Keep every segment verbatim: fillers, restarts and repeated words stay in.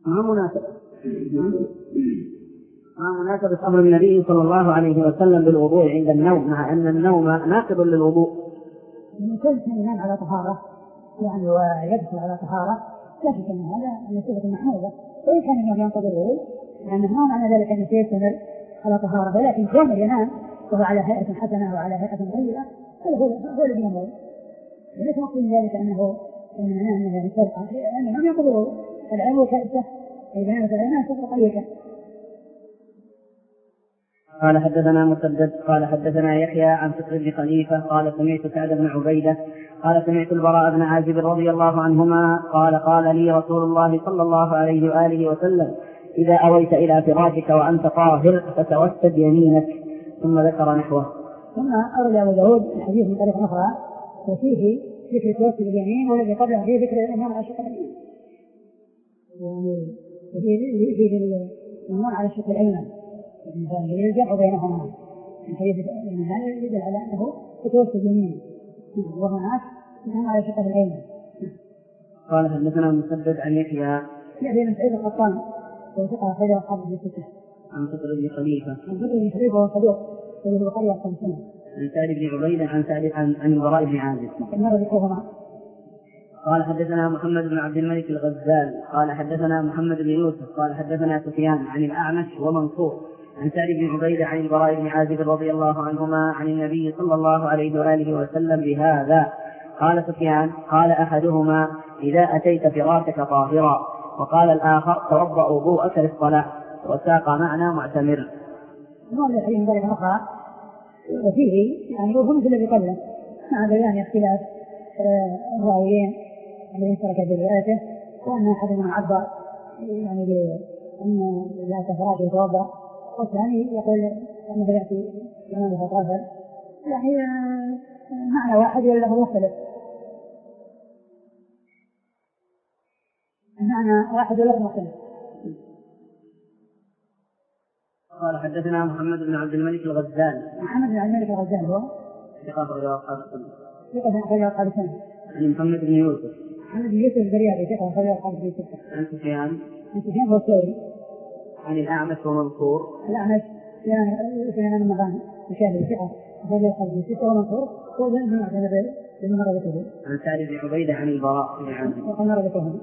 ما مناسبة ما مناسبة أمر النبي صلى الله عليه وسلم بالوضوء عند النوم، مع أن النوم ناقض للوضوء. من كل شيء ينام على طهارة يعني ويدخل على طهارة لا شك أن هذا نسبة محمودة، وإن كان النوم ينقض الوضوء لأنه ما معنى ذلك أن سيستمر على طهارة، ولكن كون ينام وهو على هيئة حسنة وعلى هيئة طيبة هو الذي ينام. ليس مقصود ذلك أنه معناه أنه ينقض أنه ينقض الوضوء، العلم كأسه إذا العلم سبق طريقا. قال حدثنا مسدد قال حدثنا يحيى عن فكر بن خليفة قال سمعت سعد بن عبيدة قال سمعت البراء بن عازب رضي الله عنهما قال قال لي رسول الله صلى الله عليه وآله وسلم إذا أويت إلى فراشك وأنت طاهر فتوسد يمينك، ثم ذكر نحوه. ثم أروي أبو داود الحديث من طريق أخرى وفيه ذكر توسد اليمين، والذي قبله فيه ذكر الإمام على الشق اليمين، وفيه الإمام على الشق الأيمن، الجمع بينهما الحديث من هذا يدل على أنه يتوسد يمينه وهناك الإمام على الشق الأيمن. قال حدثنا مسدد عن يحيى يحيى بن سعيد القطان وثقة خير أصحاب الستة عن فكر بن خليفة عن فكر بن خليفة وهو صدوق وله البخاري أحسن سنة عن سعد بن عبيدة عن سعد عن عن البراء بن عازب. قال حدثنا محمد بن عبد الملك الغزال قال حدثنا محمد بن يوسف قال حدثنا سفيان عن الأعمش ومنصور عن سعد بن عبيدة عن البراء بن عازب رضي الله عنهما عن النبي صلى الله عليه وآله وسلم بهذا. قال سفيان قال أحدهما إذا أتيت فراشك طاهرا، وقال الآخر توضأ وضوءك للصلاة، وساق معنى معتمر. هذا الحديث من طريق أخرى وفيه يعني هو مثل الذي قبله مع بيان اختلاف الراويين الذين ترك بروايته، وأن أحدهم عبر يعني بأن لا تفراد يتوضأ، والثاني يقول أنه يأتي إمام فطافل، يعني معنى واحد ولا مختلف، معنى واحد ولا مختلف. قال حدثنا محمد بن عبد الملك الغزال محمد بن عبد الملك الغزال هو ثقة أخرج أصحاب السنة ثقة أخرج أصحاب السنة عن محمد بن يوسف محمد بن يوسف الزريابي ثقة أخرج أصحاب السنة عن سفيان عن سفيان هو الثوري عن الأعمش ومنصور الأعمش سفيان بن مغانم الشافعي ثقة أخرج أصحاب السنة ومنصور هو بن معتمر بن مرة عن سعد بن عبيدة عن البراء بن عازب وقال مرة.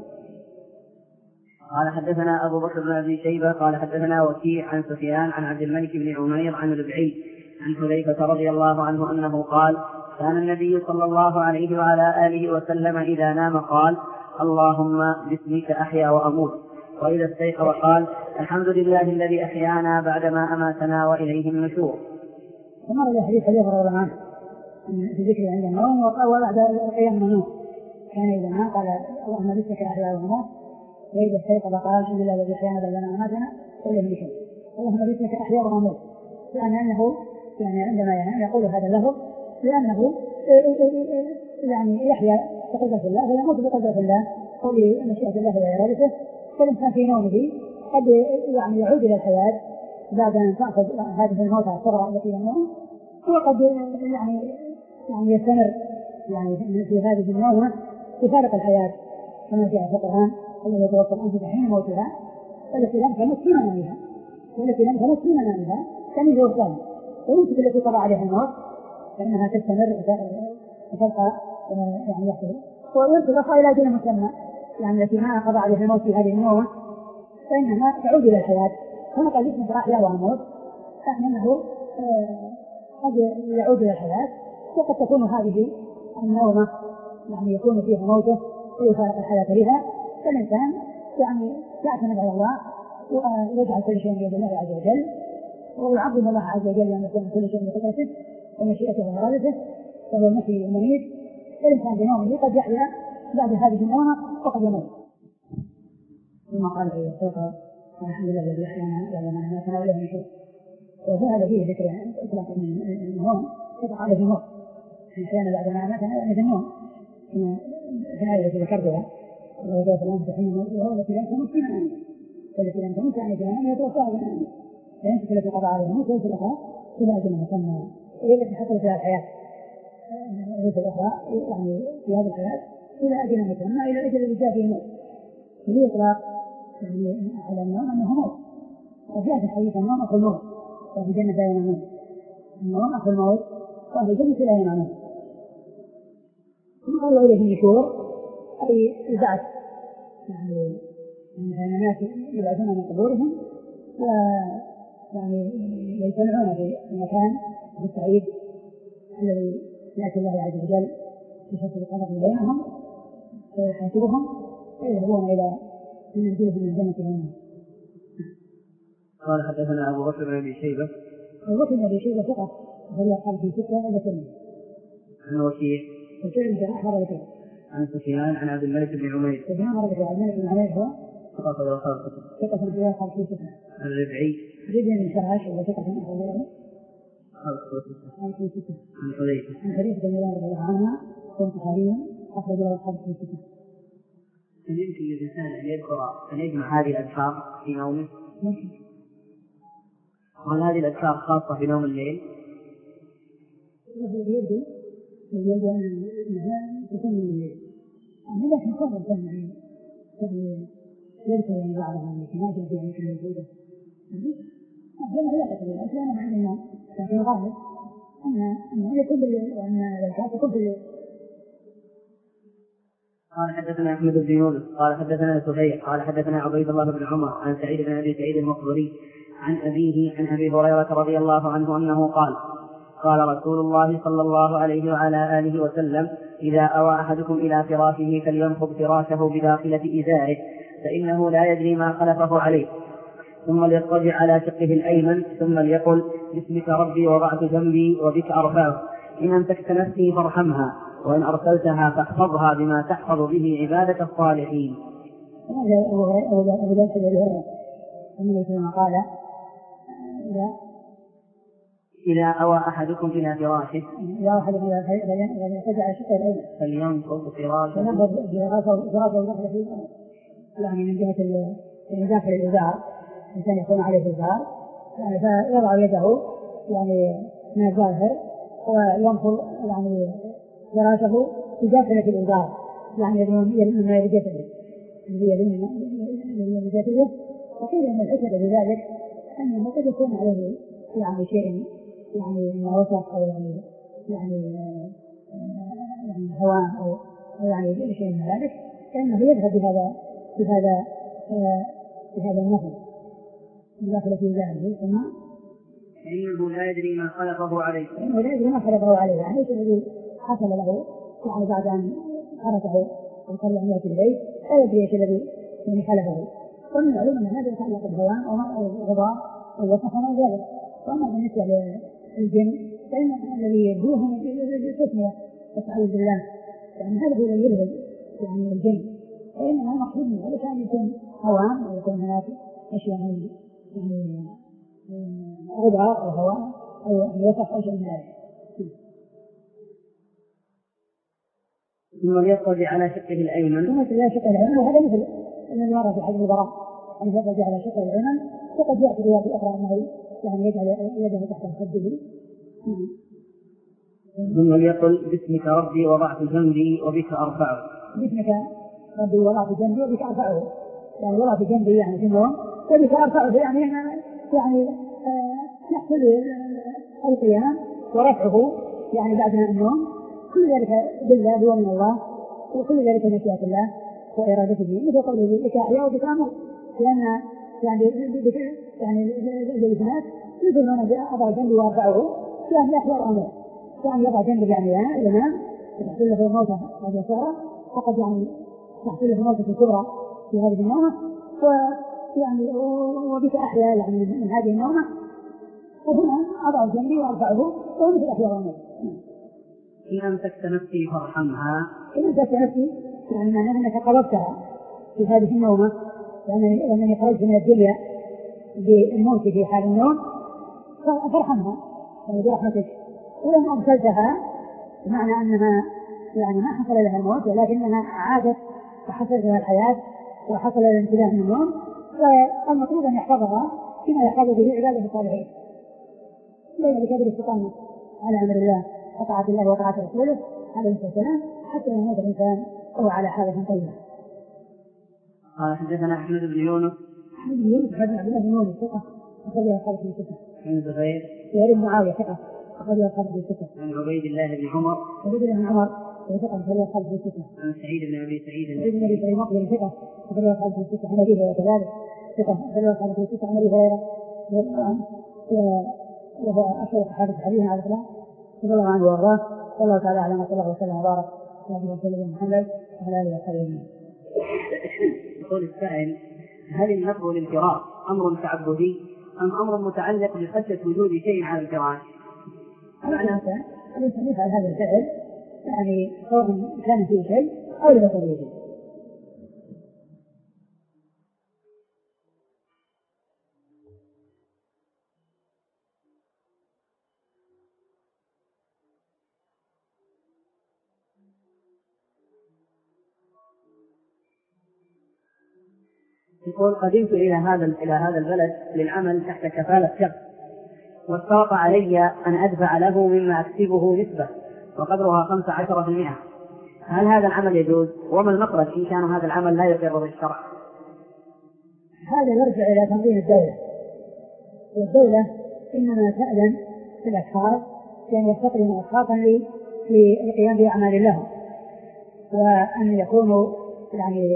قال حدثنا أبو بكر بن أبي شيبة قال حدثنا وكيع عن سفيان عن عبد الملك بن عمير عن ربعي عن حذيفة رضي الله عنه أنه قال كان النبي صلى الله عليه وعلى آله وسلم إذا نام قال اللهم باسمك أحيا وأموت، وإذا استيقظ قال الحمد لله الذي أحيانا بعدما أماتنا وإليه النشور. ومر الحديث حديث رضي الله عنه في ذكر عند النوم وبعد أيام من النوم كان إذا نام قال اللهم باسمك أحيا وأموت، وإذا استيقظ قال الحمد لله الذي أحيانا بعدما أماتنا وإليه النشور. اللهم باسمك أحيا وأموت، لأن أنه يعني عندما ينام يقول هذا له لأنه يعني يحيا بقدرة الله ويموت بقدرة الله وبمشيئة الله وإرادته. فالإنسان في نومه قد يعني يعود إلى الحياة بعد أن تأخذ هذه الموتى الصغرى التي ينام، وقد يعني يعني يستمر يعني في هذه النومة يفارق الحياة كما جاء في القرآن الذي يتوفى الأنفس حين موتها والتي لم تمت في منامها والتي لم تمت في منامها كان يوصل، ويمسك التي قضى عليها الموت فإنها تستمر وتبقى يعني يحصل، ويرتبط إلى أجل مسمى يعني التي ما قضى عليها الموت في هذه النوم فإنها تعود إلى الحياة. كما قال اسمك أحيا وأموت فإنه قد يعود إلى الحياة، وقد تكون هذه النومة يعني يكون فيها موته ويفارق الحياة بها، فالإنسان يعني يعتمد على الله ويجعل كل شيء بيد الله عز وجل ويعظم الله عز وجل أن يكون كل شيء بقدرته ومشيئته وإرادته، وهو المحيي المميت. الإنسان بنومه قد يحيا بعد هذه النومة وقد يموت. ثم قال في السوق الحمد لله الذي أحيانا بعدما أماتنا وإليه النشور، وهذا فيه ذكر إطلاق النوم يقع عليه الموت أحيانا بعدما أماتنا وإليه النوم في الآية التي ذكرتها ويتوفى الأنفس حين موتها والتي لم تمت في منامها والتي لم تمت يعني في منامها يتوفاها في منامها فيمسك التي قضى عليها الموت ويمسك الأخرى إلى أجل مسمى وهي التي حصلت فيها الحياة الرسل الأخرى يعني في هذه الحياة إلى أجل مسمى إلى أجل الذي جاء فيه الموت. في إطلاق يعني على النوم أنه موت، وجاء في حديث النوم أخو الموت وفي الجنة لا ينامون، النوم أخو الموت وفي الجنة لا ينامون. ثم قال إليه النشور أي البعث، يعني أن الناس يبعثون من قبورهم ويعني يجتمعون في المكان السعيد الذي يأتي الله عز وجل بفصل القمر بينهم فيحاسبهم ويذهبون إلى منزلهم من الجنة والنار. قال حدثنا أبو بكر بن أبي شيبة. أبو بكر بن أبي شيبة ثقة وهو قال في ستة إلى ثمانية. عن وكيع. وكيع بن أحمر وكيع. عن سفيان عن عبد الملك بن عمير. سفيان عن عبد الملك بن عمير هو ثقة ولا خالصة. ثقة في قال في ستة. عن الربعي. ربعي بن شرعش ولا ثقة في أخوه. عن حذيفة. عن حذيفة بن رضي الله عنها هو صحابي أخرج له أصحاب في ستة. هل يمكن للإنسان أن يذكر أن يجمع هذه الأذكار في نومه؟ ممكن. وهل هذه الأذكار خاصة في نوم الليل؟ يبدو يبدو أنها تكون من الليل. يعني لكن كون الإنسان يعني يذكر يعني بعضها من كناية في يعني كل موجودة. لأنه لا تكون الأسلام عن النوم، لكن الغالب أن أنه يكون بالليل وأن الكافر يكون بالليل. قال حدثنا أحمد بن يونس قال حدثنا سفيان قال حدثنا عبيد الله بن عمر عن سعيد بن أبي سعيد المقبري عن أبيه عن أبي هريرة رضي الله عنه أنه قال قال رسول الله صلى الله عليه وعلى آله وسلم إذا أوى أحدكم إلى فراشه فلينفض فراشه بداخلة إزاره فإنه لا يدري ما خلفه عليه، ثم ليضطجع على شقه الأيمن ثم ليقل باسمك ربي وضعت جنبي وبك أرفعه، إن أمسكت نفسي فارحمها وإن أرسلتها فاحفظها بما تحفظ به عبادك الصالحين. هذا أبو ذر الهريرة النبي صلى الله عليه وسلم قال إذا أوى أحدكم إلى فراشه إذا أحدكم إلى فراشه فجعل شقه الأيمن فلينفض فراشه فلينفض فراشه داخل يعني من جهة من داخل الإزار، الإنسان يكون عليه الإزار يعني فيضع يده يعني من الظاهر وينفض يعني فراشه بداخلة الإزار، يعني يلم ما يجسده يلم ما يجسده. وقيل أن الحكمة بذلك أنه قد يكون عليه يعني شيء يعني من وسخ أو يعني يعني يعني هواء أو يعني شيء من ذلك، فإنه يذهب بهذا بهذا بهذا النفس داخل في ذلك ثم إنه لا يدري ما خلقه عليه إنه لا يدري ما خلقه عليه يعني ايش الذي حصل له يعني بعد أن حركه وصلى عمله في البيت لا يدري ايش الذي يعني خلقه. ومن العلوم أن هذا يتعلق بالهواء أو الغبار أو وسخ وما ذلك. وأما بالنسبة للجن فإن الذي يدوهم التسمية والتعوذ بالله، يعني هذا هو الذي يلهب يعني الجن، فإنما المقصود من ذلك أن يكون هواء أو يكون هناك أشياء يعني غبار أو هواء أو وسخ أو شيء من ذلك. ثم ليضطجع على شقه الأيمن ثم يضطجع على شقه الأيمن، وهذا مثل الذي مر في حديث البراء أن يضطجع على شقه الأيمن، وقد يأتي روايات أخرى أنه يعني يجعل يده تحت خده. ثم ليقل باسمك ربي وضعت جنبي وبك أرفعه. باسمك ربي وضعت جنبي وبك أرفعه، يعني وضعت جنبي يعني في النوم وبك أرفعه يعني يعني يحصل القيام ورفعه يعني بعد النوم. كل ذلك بالله هو من الله، وكل ذلك مشيئة الله وإرادته، مثل قوله بك أحيا وبك أموت، لأن يعني يعني الإنسان مثل ما أضع جنبي وأرفعه يعني يحيا وأموت، يعني يضع جنبي يعني ينام يحصل له الموتى هذه الصغرى، وقد يعني يحصل له الموتى الكبرى في هذه النومة، ويعني وبك أحيا يعني من هذه النومة، وهنا أضع جنبي وأرفعه وهو مثل أحيا وأموت. إن أمسكت نفسي فارحمها. إن أمسكت نفسي يعني معناه أنك قبضتها في هذه النومة، لأنني خرجت من الدنيا بالموت في حال النوم، فارحمها يعني برحمتك. ولم أرسلتها بمعنى أنها يعني ما حصل لها الموت ولكنها عادت وحصلت لها الحياة وحصل لها الانتباه من النوم، فالمطلوب أن يحفظها كما يحفظ به عباده الصالحين، لأن بكبر الاستقامة على أمر الله وطاعة الله وطاعة رسوله عليه الصلاة والسلام حتى يموت الإنسان وهو على حالة طيبة. قال حدثنا أحمد بن يونس. أحمد بن يونس حدثنا عبد الله بن يونس ثقة أخرجه أصحاب في الستة. عن زهير. زهير بن معاوية ثقة أخرجه أصحاب في الستة. عن عبيد الله بن عمر. عبيد الله بن عمر ثقة أخرجه أصحاب في الستة. عن سعيد بن أبي سعيد. سعيد بن أبي سعيد مقبل ثقة أخرجه أصحاب في الستة. عن أبي هريرة كذلك ثقة أخرجه أصحاب في الستة. عن أبي هريرة وهو أشهر صحابة الحديث على الإسلام رضي الله عنه وأرضاه. والله تعالى أعلم وصلى الله وسلم وبارك على نبينا محمد وعلى آله وصحبه أجمعين. يقول السائل: هل النفر والانفراط أمر تعبدي أم أمر متعلق بخشية وجود شيء على الفراش؟ معناه ليس يفعل هذا الفعل يعني سواء كان فيه شيء أو لم يكن فيه شيء. يقول: قدمت إلى هذا إلى هذا البلد للعمل تحت كفالة شخص، واشترط علي أن أدفع له مما أكسبه نسبة وقدرها خمسة عشر بالمئة. هل هذا العمل يجوز؟ وما المخرج إن كان هذا العمل لا يقر بالشرع؟ هذا يرجع إلى تنظيم الدولة، والدولة إنما تأذن في الأشخاص بأن يستقدموا أشخاصا للقيام بأعمال لهم، وأن يكونوا يعني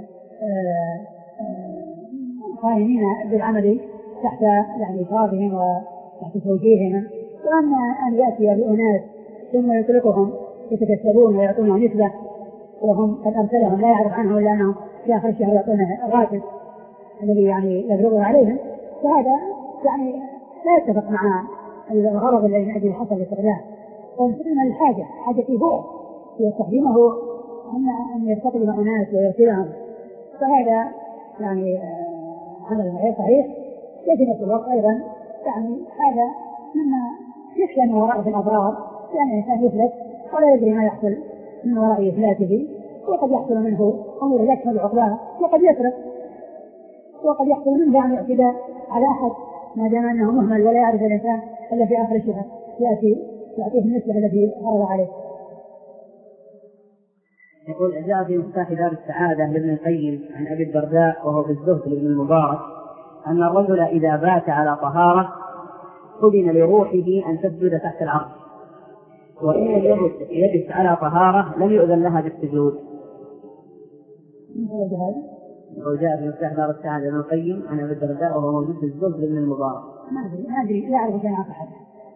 قائمين بالعمل تحت يعني إشرافهم وتحت توجيههم، وأن أن يأتي بأناس ثم يطلقهم يتكسبون ويعطونهم نسبة وهم قد أرسلهم لا يعرف عنهم إلا أنهم في آخر الشهر يعطونه الراتب الذي يعني يفرضه عليهم، فهذا يعني لا يتفق مع الغرض الذي من أجل حصل الاستغلال. فنستخدم الحاجة حاجة هو يستخدمه أن أن يستخدم أناس ويرسلهم، فهذا يعني عمل غير صحيح. لكن في الوقت أيضا يعني هذا مما يخشى من وراء الأضرار، يعني الإنسان يفلت ولا يدري ما يحصل من وراء إفلاته، وقد يحصل منه أمور لا تشمل عقباها، وقد يسرق، وقد يحصل منه عن الاعتداء على أحد ما دام أنه مهمل ولا يعرف الإنسان إلا في آخر الشهر يأتي يعطيه النسبة التي فرض عليه. يقول: جاء في مفتاح دار السعادة لابن القيم عن أبي الدرداء وهو في الزهد لابن المبارك أن الرجل إذا بات على طهارة أذن لروحه أن تسجد تحت العرش، وإن يجلس على طهارة لم يؤذن لها بالسجود. وجاء في مفتاح دار السعادة لابن القيم عن أبي الدرداء وهو موجود في الزهد لابن المبارك. ما أدري ما أدري لا أعرف شيئا عن أحد.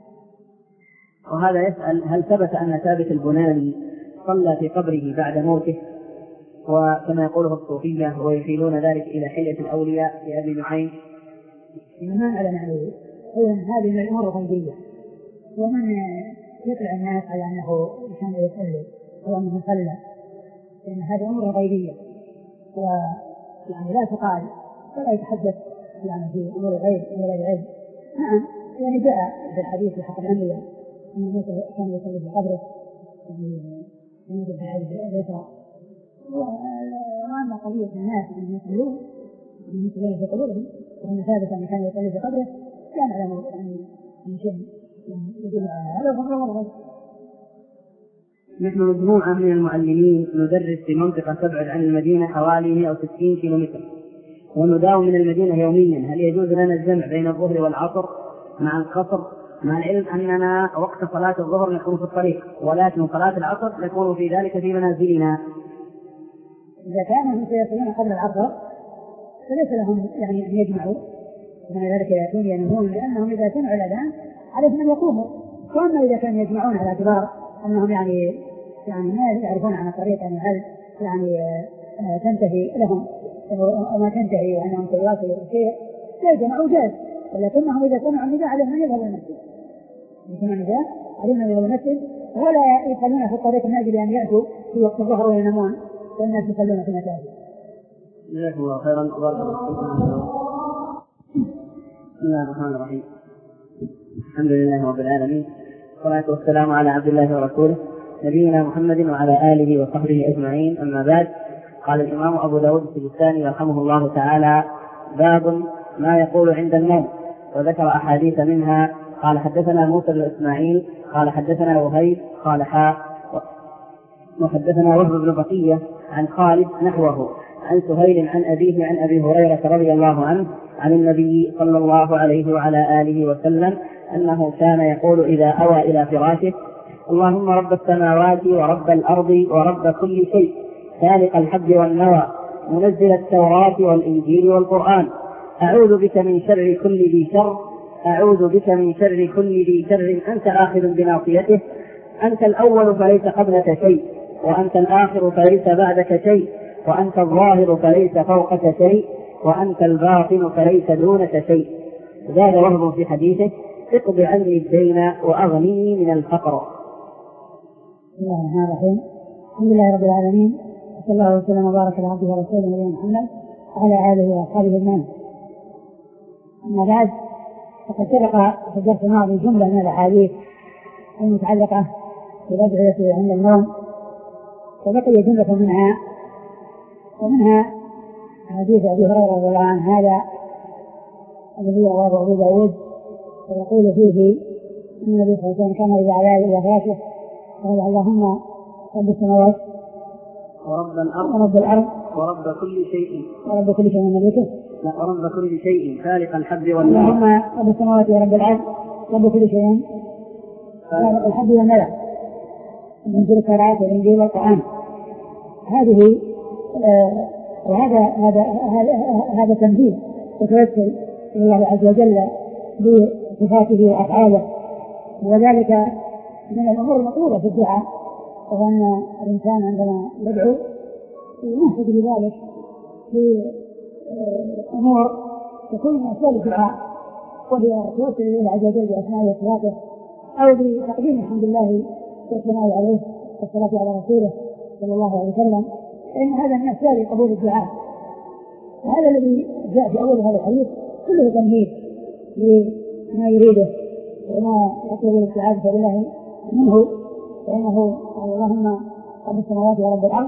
وهذا يسأل: هل ثبت أن ثابت البناني صلى في قبره بعد موته؟ وكما يقوله الصوفية ويحيلون ذلك إلى حلية الأولياء في أبي نعيم. ما أعلم عليه هذه من الأمور الغيبية، ومن يطلع الناس على أنه كان يصلي أو أنه صلى، لأن هذه أمور غيبية ويعني لا تقال ولا يتحدث يعني في أمور الغيب ولا العلم. نعم يعني جاء في الحديث في حق الأنبياء أن موسى كان يصلي في قبره يعني يوجد في هذه الأسرة، وأما قضية الناس أن يصلون من يصلون في قبورهم وأن ثابت أن كان يصلي في قبره لا نعلم أن شيء يدل على هذا وهو غير. نحن مجموعة من المعلمين ندرس في منطقة تبعد عن المدينة حوالي مئة وستين كيلومتر، ونداوم من المدينة يوميا. هل يجوز لنا الجمع بين الظهر والعصر مع القصر، مع العلم أننا وقت صلاة الظهر نكون في الطريق ولكن صلاة العصر نكون في ذلك في منازلنا؟ إذا كانوا سيصلون قبل العصر فليس لهم يعني أن يجمعوا، ومن ذلك يكون ينهون لأنهم إذا سمعوا الأذان عليهم أن يقوموا. وأما إذا كانوا يجمعون على اعتبار أنهم يعني يعني ما يعرفون عن الطريق أن هل يعني تنتهي لهم أو ما تنتهي وأنهم سيواصلوا الشيء لا يجمعوا جاز، ولكنهم إذا سمعوا النداء عليهم أن يذهبوا المسجد، يسمعوا النداء عليهم أن يذهبوا المسجد ولا يصلون في الطريق من أجل أن يأتوا في وقت الظهر وينامون والناس يصلون في المساجد. جزاكم الله خيرا. بسم الله الرحمن الرحيم. الحمد لله رب العالمين، والصلاة والسلام على عبد الله ورسوله نبينا محمد وعلى آله وصحبه أجمعين. أما بعد، قال الإمام أبو داود السجستاني رحمه الله تعالى: باب ما يقول عند النوم، وذكر أحاديث منها. قال: حدثنا موسى بن إسماعيل قال حدثنا وهيب قال حاء وحدثنا وهب بن بقية عن خالد نحوه عن سهيل عن أبيه عن أبي هريرة رضي الله عنه عن النبي صلى الله عليه وعلى آله وسلم أنه كان يقول إذا أوى إلى فراشه: اللهم رب السماوات ورب الأرض ورب كل شيء، خالق الحب والنوى، منزل التوراة والإنجيل والقرآن، أعوذ بك من شر كل ذي شر، أعوذ بك من شر كل ذي شر أنت آخذ بناصيته، أنت الأول فليس قبلك شيء، وأنت الآخر فليس بعدك شيء، وأنت الظاهر فليس فوقك شيء، وأنت الباطن فليس دونك شيء. زاد وهب في حديثه: اقض عني الدين وأغنني من الفقر. بسم الله الرحمن الرحيم. الحمد لله رب العالمين، وصلى الله وسلم وبارك على عبده ورسوله نبينا محمد وعلى آله وأصحابه أجمعين. أما بعد، فقد سبق في الدرس الماضي جملة من الأحاديث المتعلقة بالأدعية عند النوم، وبقي جملة منها ومنها حديث أبي هريرة رضي الله عنه هذا الذي رواه أبو داود، ويقول فيه أن النبي صلى الله عليه وسلم كان إذا علا إلى فراشه قال: اللهم رب السماوات ورب الأرض ورب الأرض ورب كل شيء ورب كل شيء ومليكه، ورب كل شيء خالق الحب والنوى. اللهم رب السماوات ورب الأرض رب كل شيء خالق الحب والنوى، من تلك التوراة والإنجيل والقرآن. هذه آه وهذا هذا هذا تنبيه وتوسل إلى الله عز وجل بصفاته وأفعاله، وذلك من الأمور المطلوبة في الدعاء، وأن الإنسان عندما يدعو ينهج بذلك بأمور تكون من أسباب الدعاء، وهي توسل إلى الله عز وجل بأسمائه وصفاته، أو بتقديم الحمد لله والثناء عليه والصلاة على رسوله صلى الله عليه وسلم، فإن هذا من أسباب قبول الدعاء. وهذا الذي جاء في أول هذا الحديث كله تمهيد لما يريده وما يطلب الاستعاذة بالله منه، فإنه اللهم رب السماوات ورب الأرض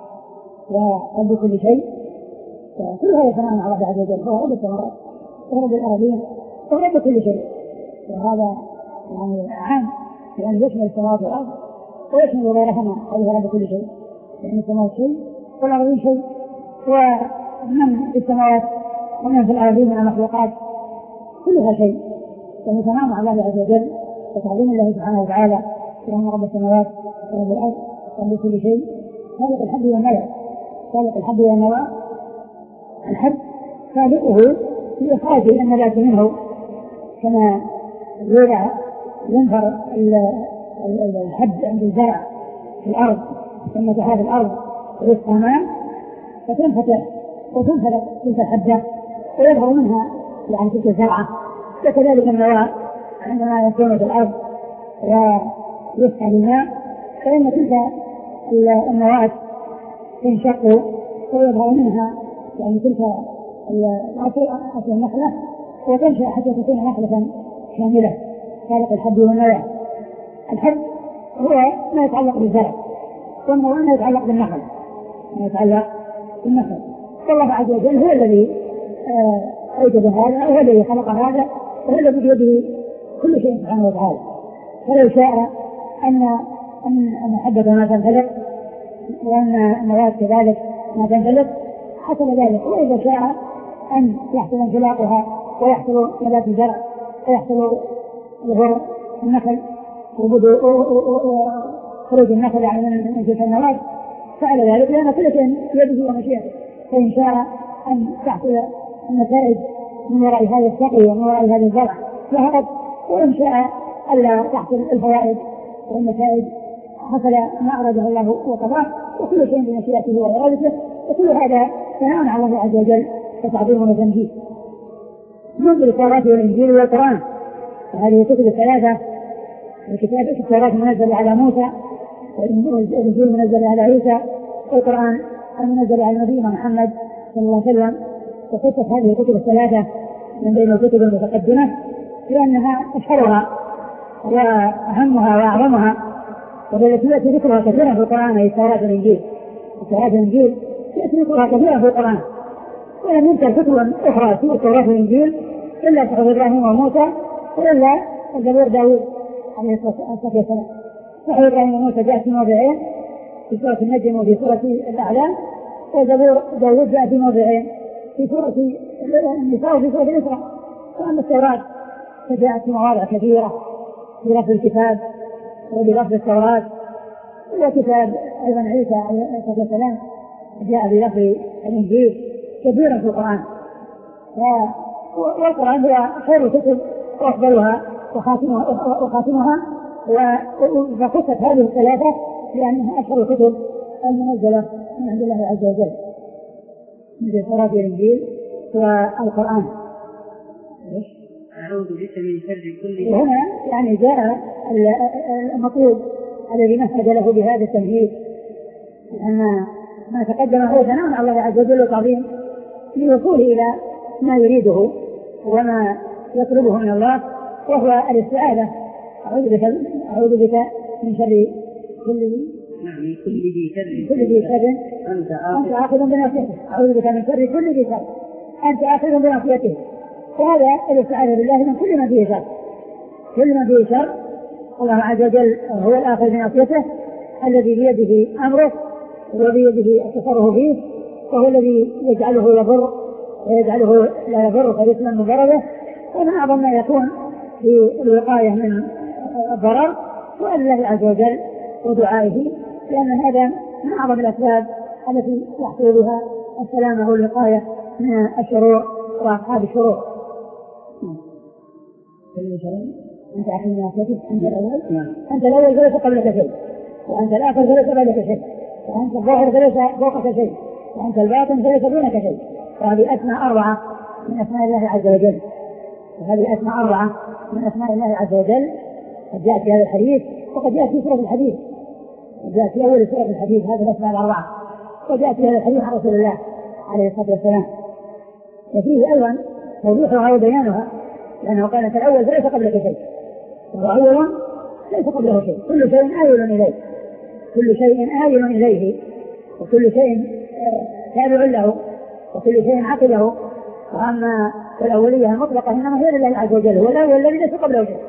ورب كل شيء، كل هذا ثناء على الله عز وجل، هو رب السماوات ورب الأرضين ورب كل شيء، وهذا يعني عام لأن يشمل السماوات والأرض ويشمل غيرهما، هذا رب كل شيء، لأن السماوات شيء والأرضين شيء، ومن في السماوات ومن في الأرضين من المخلوقات كلها شيء، وهو ثناء على الله عز وجل وتعظيم الله سبحانه وتعالى، اللهم رب السماوات ورب الأرض ورب كل شيء، خالق الحب والنوى. خالق الحب والنوى، الحب خالقه لإخراج النبات منه، كما يوضع ينفر الحب عند الزرع في الأرض، ثم تحاف الأرض رزق ماء فتنفتح وتنفلق تلك الحبة ويظهر منها يعني تلك الزرعة. وكذلك النواة عندما يكون في الأرض ويسعى الماء فإن تلك النواة تنشق ويظهر منها يعني تلك أصل النخلة وتنشأ حتى تكون نخلة كاملة. خالق الحب والنوى. الحب هو ما يتعلق بالزرع، والنوى ما يتعلق بالنخل، ما يتعلق بالنخل. والله عز وجل هو الذي أوجد هذا، هو الذي خلق هذا، وهو الذي بيده كل شيء سبحانه وتعالى. فلو شاء أن أن أن حبة ما تنفلق وأن النواة كذلك ما تنفلق حصل ذلك، وإذا شاء أن يحصل انفلاقها ويحصل نبات الزرع ويحصل ظهور النخل وخروج النخل يعني من تلك النواة فعل ذلك، لأن كل شيء بيده ومشيئته. فإن شاء أن تحصل النتائج من وراء هذا السقي ومن وراء هذا الزرع فقط، وإن شاء ألا تحصل الفوائد والنتائج حصل ما أراده الله وقضاه، وكل شيء بمشيئته وإرادته، وكل هذا ثناء على الله عز وجل وتعظيم وتمجيد. منذ التوراة والإنجيل والقرآن، وهذه الكتب الثلاثة، الكتاب التوراة منزل على موسى، والإنجيل منزل على عيسى، والقرآن المنزل على نبينا محمد صلى الله عليه وسلم. وقصة هذه الكتب الثلاثة من بين الكتب المتقدمة لأنها أشهرها وأهمها وأعظمها، والتي يأتي ذكرها كثيرا في القرآن هي التوراة والإنجيل. التوراة والإنجيل يأتي ذكرها كثيرا في القرآن، ولم يذكر كتب أخرى في التوراة والإنجيل إلا صحف إبراهيم وموسى، وإلا الزبور داود عليه الصلاة والسلام. صحف إبراهيم وموسى جاءت في موضعين، في سورة النجم وفي سورة الأعلام، وزبور داود جاء في موضعين في سورة النساء وفي سورة الإسراء. وأما التوراة فجاءت في مواضع كثيرة بلفظ الكتاب وبلفظ التوراة، وكتاب أيضا عيسى عليه السلام جاء بلفظ الإنجيل كثيرا في القرآن. والقرآن هو خير الكتب وأفضلها وخاتمها, وخاتمها وقصت هذه الثلاثة لأنها أشهر الكتب المنزلة من عند الله عز وجل مثل التوراة والإنجيل والقرآن. أعوذ بك من شر كل. وهنا يعني جاء المطلوب الذي مهد له بهذا التمهيد أن ما تقدم هو ثناء على الله عز وجل وتعظيم للوصول إلى ما يريده وما يطلبه من الله، وهو الاستعاذة. أعوذ بك أعوذ بك من شر كل من كل ذي شر كل ذي شر أنت آخذ بناصيته. أعوذ بك من شر كل ذي شر أنت آخذ بناصيته. وهذا الاستعاذة بالله من كل ما فيه شر. كل ما فيه شر الله عز وجل هو الآخذ بناصيته الذي بيده أمره وبيده التصرف فيه، وهو الذي يجعله يضر ويجعله لا يضر فيسلم من ضرره. ومن أعظم ما يكون في الوقاية من الضرر سؤال الله عز وجل ودعائه، لأن هذا من أعظم الأسباب التي يحصل بها السلامة والوقاية من الشرور وأصحاب الشرور. أنت أخي من أخيك أنت الأول أنت الأول فليس قبلك شيء، وأنت الآخر فليس بعدك شيء، وأنت الظاهر فليس فوقك شيء، وأنت الباطن فليس دونك شيء. وهذه أسماء أربعة من أسماء الله عز وجل، وهذه أسماء أربعة من أسماء الله عز وجل قد جاءت في هذا الحديث وقد جاءت في سورة الحديث، جاءت في أول سورة الحديث هذه الأسماء الأربعة، وجاءت في هذا الحديث عن رسول الله عليه الصلاة والسلام. وفيه أيضا توضيحها وبيانها، لأنه قال أنت الأول فليس قبلك شيء، وأولا ليس قبله شيء، كل شيء آيل إليه، كل شيء آيل إليه، وكل شيء تابع له، وكل شيء عقله. وأما الأولية المطلقة إنما هي لله عز وجل، هو الأول الذي ليس قبله شيء.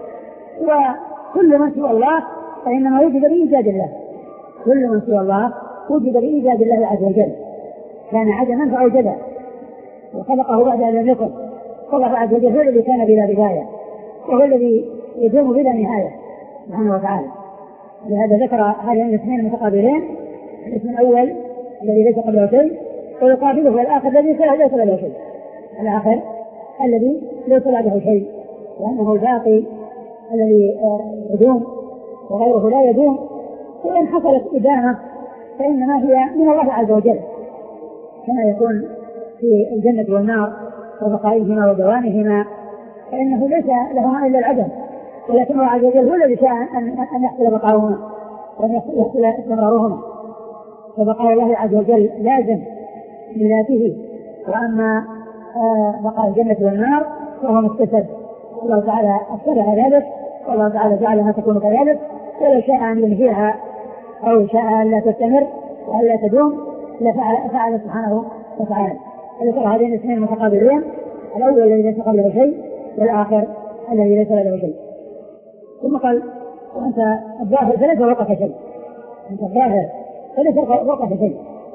وكل من سوى الله فإنما وجد بإيجاد الله، كل من سوى الله وجد بإيجاد الله عز وجل، كان عدما فأوجده وخلقه بعد أن لم يكن. فالله عز وجل هو الذي كان بلا بداية، وهو الذي يدوم بلا نهاية سبحانه وتعالى. لهذا ذكر هذين الاثنين المتقابلين، الاسم الأول الذي ليس قبله شيء ويقابله الآخر الذي ليس قبله شيء، الآخر الذي ليس بعده شيء، لأنه الباقي الذي يدوم وغيره لا يدوم. وإن حصلت إدامة فإنما هي من الله عز وجل، كما يكون في الجنة والنار وبقائهما ودوامهما، فإنه ليس لهما إلا العدم، ولكن الله عز وجل هو الذي شاء أن يحصل بقاؤهما وأن يحصل استمرارهما. فبقاء الله عز وجل لازم لذاته، وأما بقاء الجنة والنار فهو مكتسب. الله تعالى أكتبها ذلك، والله تعالى جعلها تكون كذلك، ولو شاء أن ينهيها أو شاء أن لا تستمر وأن لا تدوم لفعل سبحانه وتعالى. فذكر هذين الاثنين المتقابلين، الأول الذي ليس قبله شيء والآخر الذي ليس له شيء. ثم قال وأنت الظاهر فليس فوقك شيء، أنت الظاهر فليس فوقك شيء،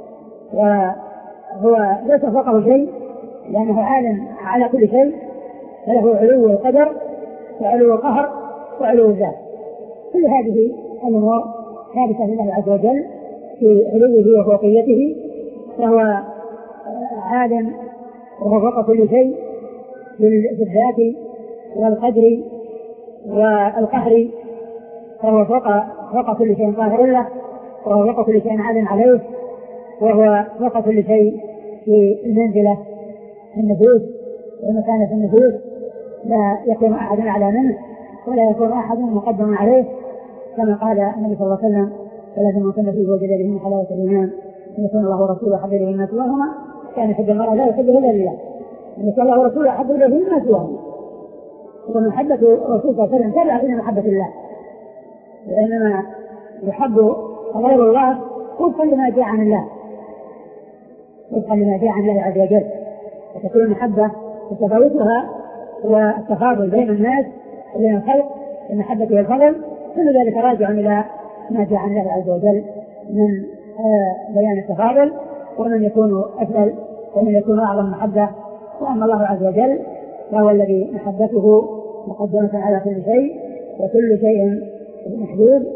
وهو ليس فوقه شيء لأنه عالم على كل شيء، فله علو القدر وعلو القهر وعلو الذات. كل هذه الأمور ثابتة لله عز وجل في علوه وفوقيته، فهو عالم وهو فوق كل شيء في الذات والقدر والقهر، فهو فوق فوق كل شيء قاهر له، وهو فوق كل شيء عالم عليه، وهو فوق كل شيء في المنزلة في النفوس والمكانة في النفوس، لا يكون أحد أعلى منه ولا يكون أحد مقدم عليه، كما قال النبي صلى الله عليه وسلم ثلاث من كن فيه وجد به من حلاوة الإيمان أن يكون الله ورسوله أحب إليه مما سواهما، كان يحب المرء لا يحبه إلا لله، أن يكون الله ورسوله أحب إليه مما سواهما. ومحبة الرسول صلى الله عليه وسلم تابعة إلى محبة الله، وإنما يحب غير الله وفقا لما جاء عن الله، وفقا لما جاء عن الله عز وجل. وتكون المحبة وتفاوتها والتفاضل بين الناس وبين الخلق المحبة والفضل، كل ذلك راجع إلى ما جاء عن الله عز وجل من بيان التفاضل ومن يكون أسأل ومن يكون أعظم محبة. وأما الله عز وجل فهو الذي محبته مقدمة على كل شيء، وكل شيء محدود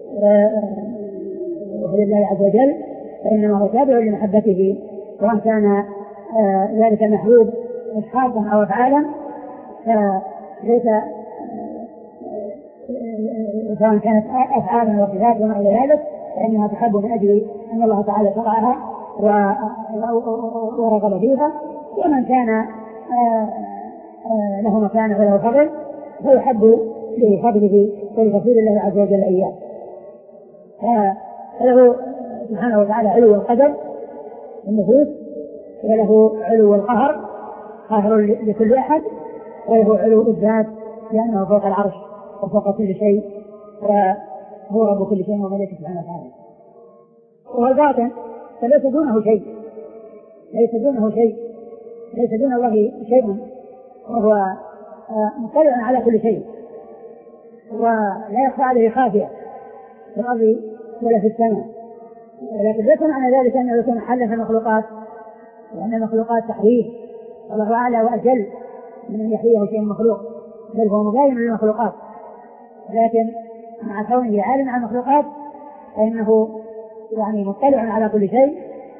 لله عز وجل فإنما هو تابع لمحبته، وأن كان ذلك المحبوب إشخاصا أو أفعالا فليس سواء كانت أفعالا وصفات وما إلى ذلك فإنها تحب من أجل أن الله تعالى شرعها ورغب فيها. ومن كان له مكانه وله فضل فيحب لفضله ولتفضيل الله عز وجل إياه. فله سبحانه وتعالى علو القدر النفوس، وله علو القهر قاهر لكل أحد، وله علو الذات لأنه فوق العرش وفوق كل شيء وهو رب كل شيء وملكه سبحانه وتعالى. والباطن فليس دونه شيء، ليس دونه شيء، ليس دون الله شيء، وهو مطلع على كل شيء ولا يخفى عليه خافية في الأرض ولا في السماء. ولكن ليس معنى ذلك أنه يكون حلا في المخلوقات، لأن المخلوقات تحريف، الله أعلى وأجل من أن يحييه شيء مخلوق، بل هو مباين للمخلوقات. لكن مع كونه عالم عن المخلوقات فإنه يعني مطلع على كل شيء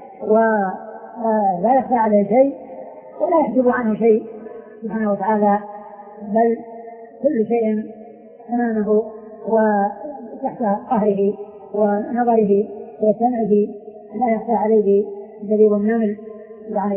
ولا يخفى عليه شيء ولا يحجب عنه شيء سبحانه وتعالى، بل كل شيء أمامه وتحت قهره ونظره وسمعه، لا يخفى عليه دبيب النمل يعني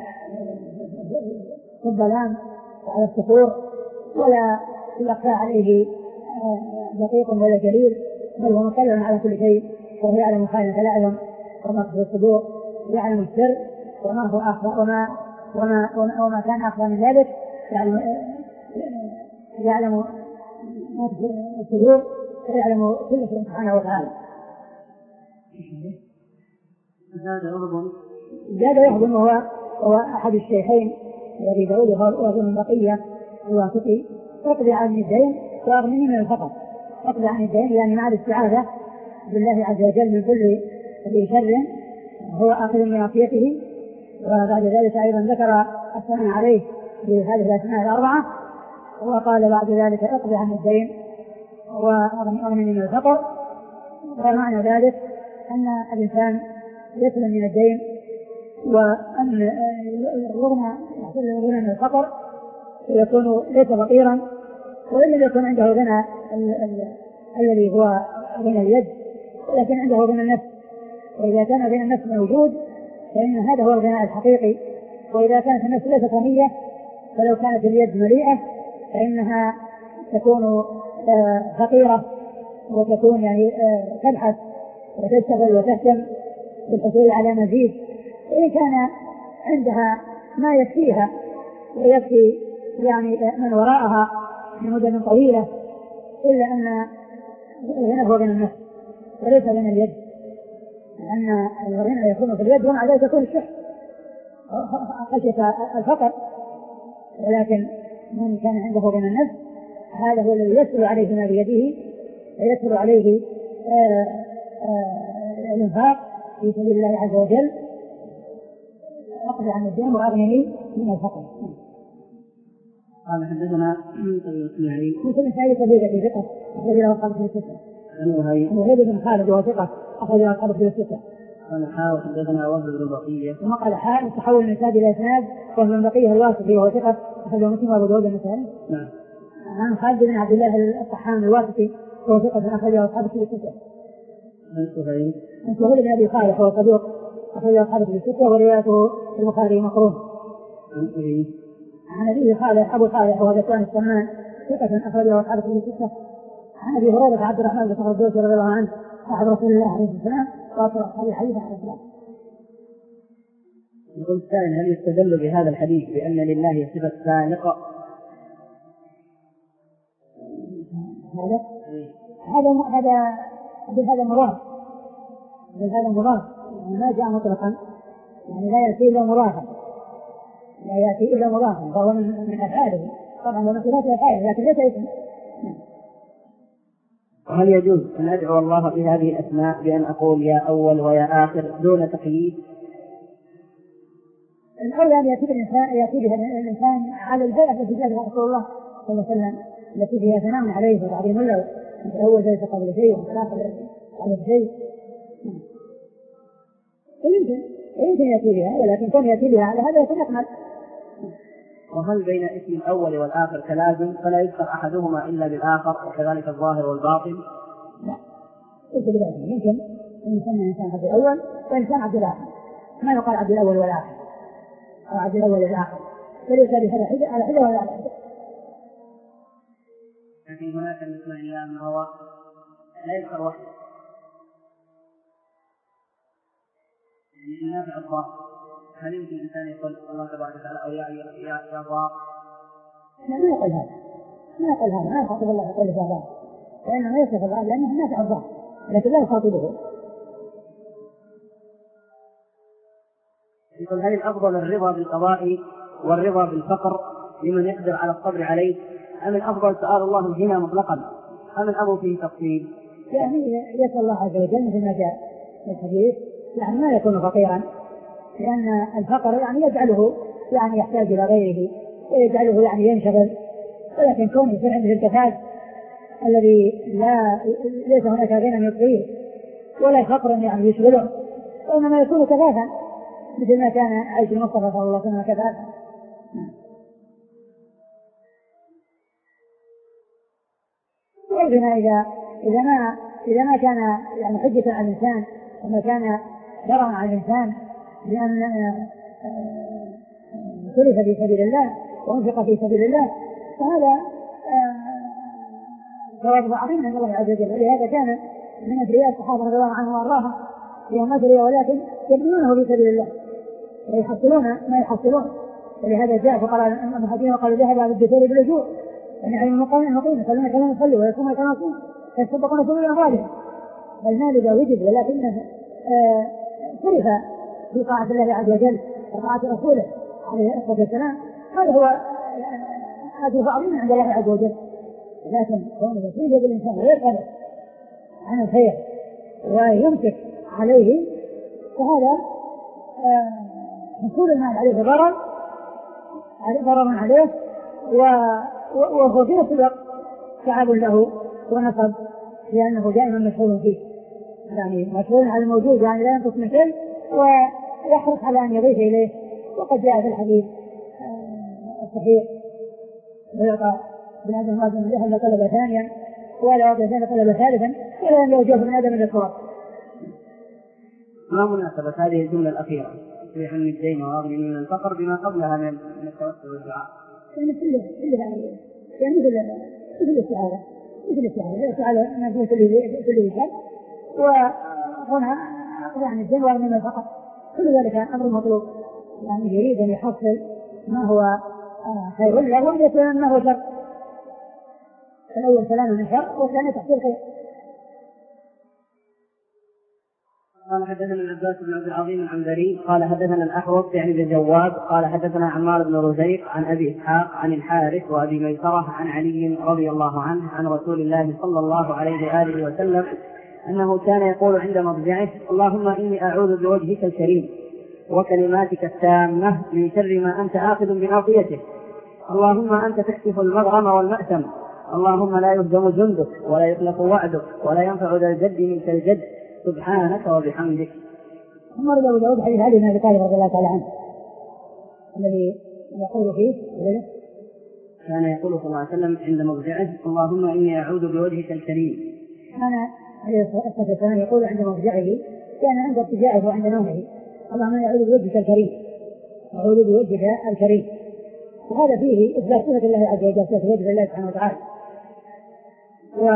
في الظلام وعلى الصخور، ولا يخفى عليه دقيق ولا جليل، بل هو مطلع على كل شيء، وهو يعلم خائنة الأعين وما في الصدور، يعلم السر وما هو أخفى وما وما وما كان أخفى من ذلك، يعلم يعلم ما في الصدور ويعلم كل شيء سبحانه وتعالى. هذا يهضم هذا يهضم هو هو أحد الشيخين الذي داود وأظن بقية الواسطي، اقضي عن الدين وأغنني من الفقر. اقضي عن الدين يعني مع الاستعاذة بالله عز وجل من كل ذي شر هو آخذ من عافيته. وبعد ذلك أيضا ذكر الثناء عليه بهذه الأسماء الأربعة، وقال بعد ذلك اقضي عن الدين وأغنني من الفقر. ومعنى ذلك أن الإنسان يسلم من الدين، وأن الغنى يحصل الغنى من الفقر يكون ليس فقيرا، وإن لم يكن عنده غنى الذي هو غنى اليد، ولكن عنده غنى النفس. وإذا كان غنى النفس موجود فإن هذا هو الغنى الحقيقي. وإذا كانت النفس ليست غنية فلو كانت اليد مليئة فإنها تكون فقيرة وتكون يعني تبحث وتشتغل وتهتم بالحصول على مزيد. وإن كان عندها ما يكفيها ويكفي يعني من وراءها من مدة طويلة، إلا أن الغنى هو غنى النفس وليس غنى اليد، لأن الغنى يكون في اليد ومع ذلك يكون الشح خشية الفقر. ولكن من كان عنده غنى النفس هذا هو الذي يسر عليه ما بيده ويسر عليه آآ آآ الإنفاق في سبيل الله عز وجل. أقضي عن الدين وأغنني من الفقر. قال حدثنا يعني مثل سعيد كبيرة في ثقة أخرج له الخالد في الستة. وهيب بن خالد وهو ثقة أخرج له الخالد في الستة. قال حاء حدثنا وهب بن بقية. ثم قال حاء تحول من إسناد إلى إسناد، وهب بن بقية الواسطي وهو ثقة أخرجه مسلم وأبو داود النسائي. نعم. عن خالد بن عبد الله الطحان الواسطي وهو ثقة أخرجه أصحابه في الستة. عن سهيل. عن سهيل بن أبي صالح وهو صدوق أخرجه أصحابه في الستة وروايته في البخاري مقرون. عن أبي عن أبي صالح أبو صالح وهو ذكوان السمان ثقة أخرجه أصحابه في الستة. عن أبي هريرة عبد الرحمن بن صخر رضي الله عنه أحد رسول الله عليه الصلاة والسلام وأصحاب أصحاب الحديث عليه السلام. يقول السائل هل يستدل بهذا الحديث بأن لله صفة سالقة؟ هذا هذا هذا بهذا مراد بهذا مراد ما جاء مطلقا، يعني لا يأتي إلا مرافا لا يأتي إلا مرافا فهو من أفعاله طبعا ومن صفات أفعاله لكن ليس اسم. وهل يجوز أن أدعو الله بهذه الأسماء بأن أقول يا أول ويا آخر دون تقييد؟ الأولى أن يأتي الإنسان يأتي بها الإنسان على البيئة التي جاء رسول الله صلى الله عليه وسلم التي فيها ثناء عليه وتعظيم له، هو زي قبل شيء والآخر على شيء. يمكن يمكن يأتي بها، ولكن كون يأتي بها على هذا يكون أكمل. وهل بين اسم الأول والآخر كلازم فلا يذكر أحدهما إلا بالآخر وكذلك الظاهر والباطن؟ لا، ليس بلازم. يمكن أن يسمى الإنسان عبد الأول وإنسان عبد الآخر، ما يقال عبد الأول والآخر أو عبد الأول والآخر، بل يسأل على حدة على حدة ولا على حدة. لكن هناك مثل الله ما هو لا يذكر وحده، يعني نافع الضار. هل يمكن الإنسان يقول الله تبارك وتعالى أو يا يا يا ضار؟ لا، ما يقول هذا، ما يقول هذا، ما يخاطب الله يقول يا ضار، لأنه ما يصف الله لأنه نافع الضار، لكن لا يخاطبه. يقول هل الأفضل الرضا بالقضاء والرضا بالفقر لمن يقدر على الصبر عليه، أم الأفضل سؤال الله الغنى مطلقا، أم الأمر فيه تفصيل؟ يعني يسأل الله عز وجل مثل ما جاء في الحديث، يعني ما يكون فقيرا، لأن الفقر يعني يجعله يعني يحتاج إلى غيره ويجعله يعني ينشغل، ولكن كونه يكون عنده الكفاف الذي لا ليس هناك غنى يطغيه ولا فقر يعني يشغله، وإنما يكون كفافا مثل ما كان عيش المصطفى صلى الله عليه وسلم كفافا. والغنى إذا إذا ما إذا ما كان يعني حجة على الإنسان وما كان ضررا على الإنسان لأن صرف في سبيل الله وانفق في سبيل الله فهذا ثواب عظيم عند الله عز وجل. ولهذا كان من أثرياء الصحابة رضي الله عنهم وأرضاهم فيهم أثرياء ولكن يبذلونه في سبيل الله ويحصلون ما يحصلون. ولهذا جاء فقال المحدثين وقالوا ذهب على الدثور بالأجور، يعني علم المقام المقيم يصلون كما يصلوا ويصومون كما يصومون فيتصدقون كل أموالهم. المال إذا وجد ولكنه صرف في طاعة الله عز وجل وطاعة رسوله عليه الصلاة والسلام هذا هو أجر عظيم عند الله عز وجل. لكن كونه يصيب يد الإنسان ويسأل عن الخير ويمسك عليه فهذا حصول المال عليه ضرر ضرر عليه وهو في نفس الوقت تعب له ونصب لأنه دائما مشغول فيه، يعني مشغول على الموجود يعني لا ينقص من شيء ويحرص على أن يضيف إليه. وقد جاء في الحديث الصحيح ويعطى بن آدم واجب من ذهب طلب ثانيا ولا يعطي ثانيا طلب ثالثا ولا يملأ وجوه بن آدم من التراب. ما مناسبة هذه الجملة الأخيرة في حمل الدين وأغني من الفقر بما قبلها من التوسل والدعاء؟ يعني كلها كلها يعني مثل مثل الاستعاذة مثل الاستعاذة الاستعاذة من كل شيء وهنا يعني الدين وأغني من الفقر كل ذلك أمر مطلوب، يعني يريد أن يحصل ما هو خير له ويكون أنه شر. الأول سلام من شر والثاني تحصيل خير. قال حدثنا العباس بن عبد العظيم العنبري قال حدثنا الأحوص يعني بن جواد قال حدثنا عمار بن رزيق عن أبي إسحاق عن الحارث وأبي ميسرة عن علي رضي الله عنه عن رسول الله صلى الله عليه وآله وسلم أنه كان يقول عند مضجعه اللهم إني أعوذ بوجهك الكريم وكلماتك التامة من شر ما أنت آخذ بناصيته، اللهم أنت تكشف المغرم والمأثم، اللهم لا يهزم جندك ولا يخلف وعدك ولا ينفع ذا الجد منك الجد سبحانك وبحمدك. ثم رجع داود حديث علي بن أبي طالب رضي الله تعالى عنه الذي يقول فيه كان يقول صلى الله عليه وسلم عند مضجعه اللهم إني أعوذ بوجهك الكريم. كان عليه الصلاة والسلام يقول عند مضجعه كان عند ارتجاعه وعند نومه اللهم إني أعوذ بوجهك الكريم أعوذ بوجهك الكريم. وهذا فيه إثبات صفة الله عز وجل صفة وجه الله سبحانه وتعالى. و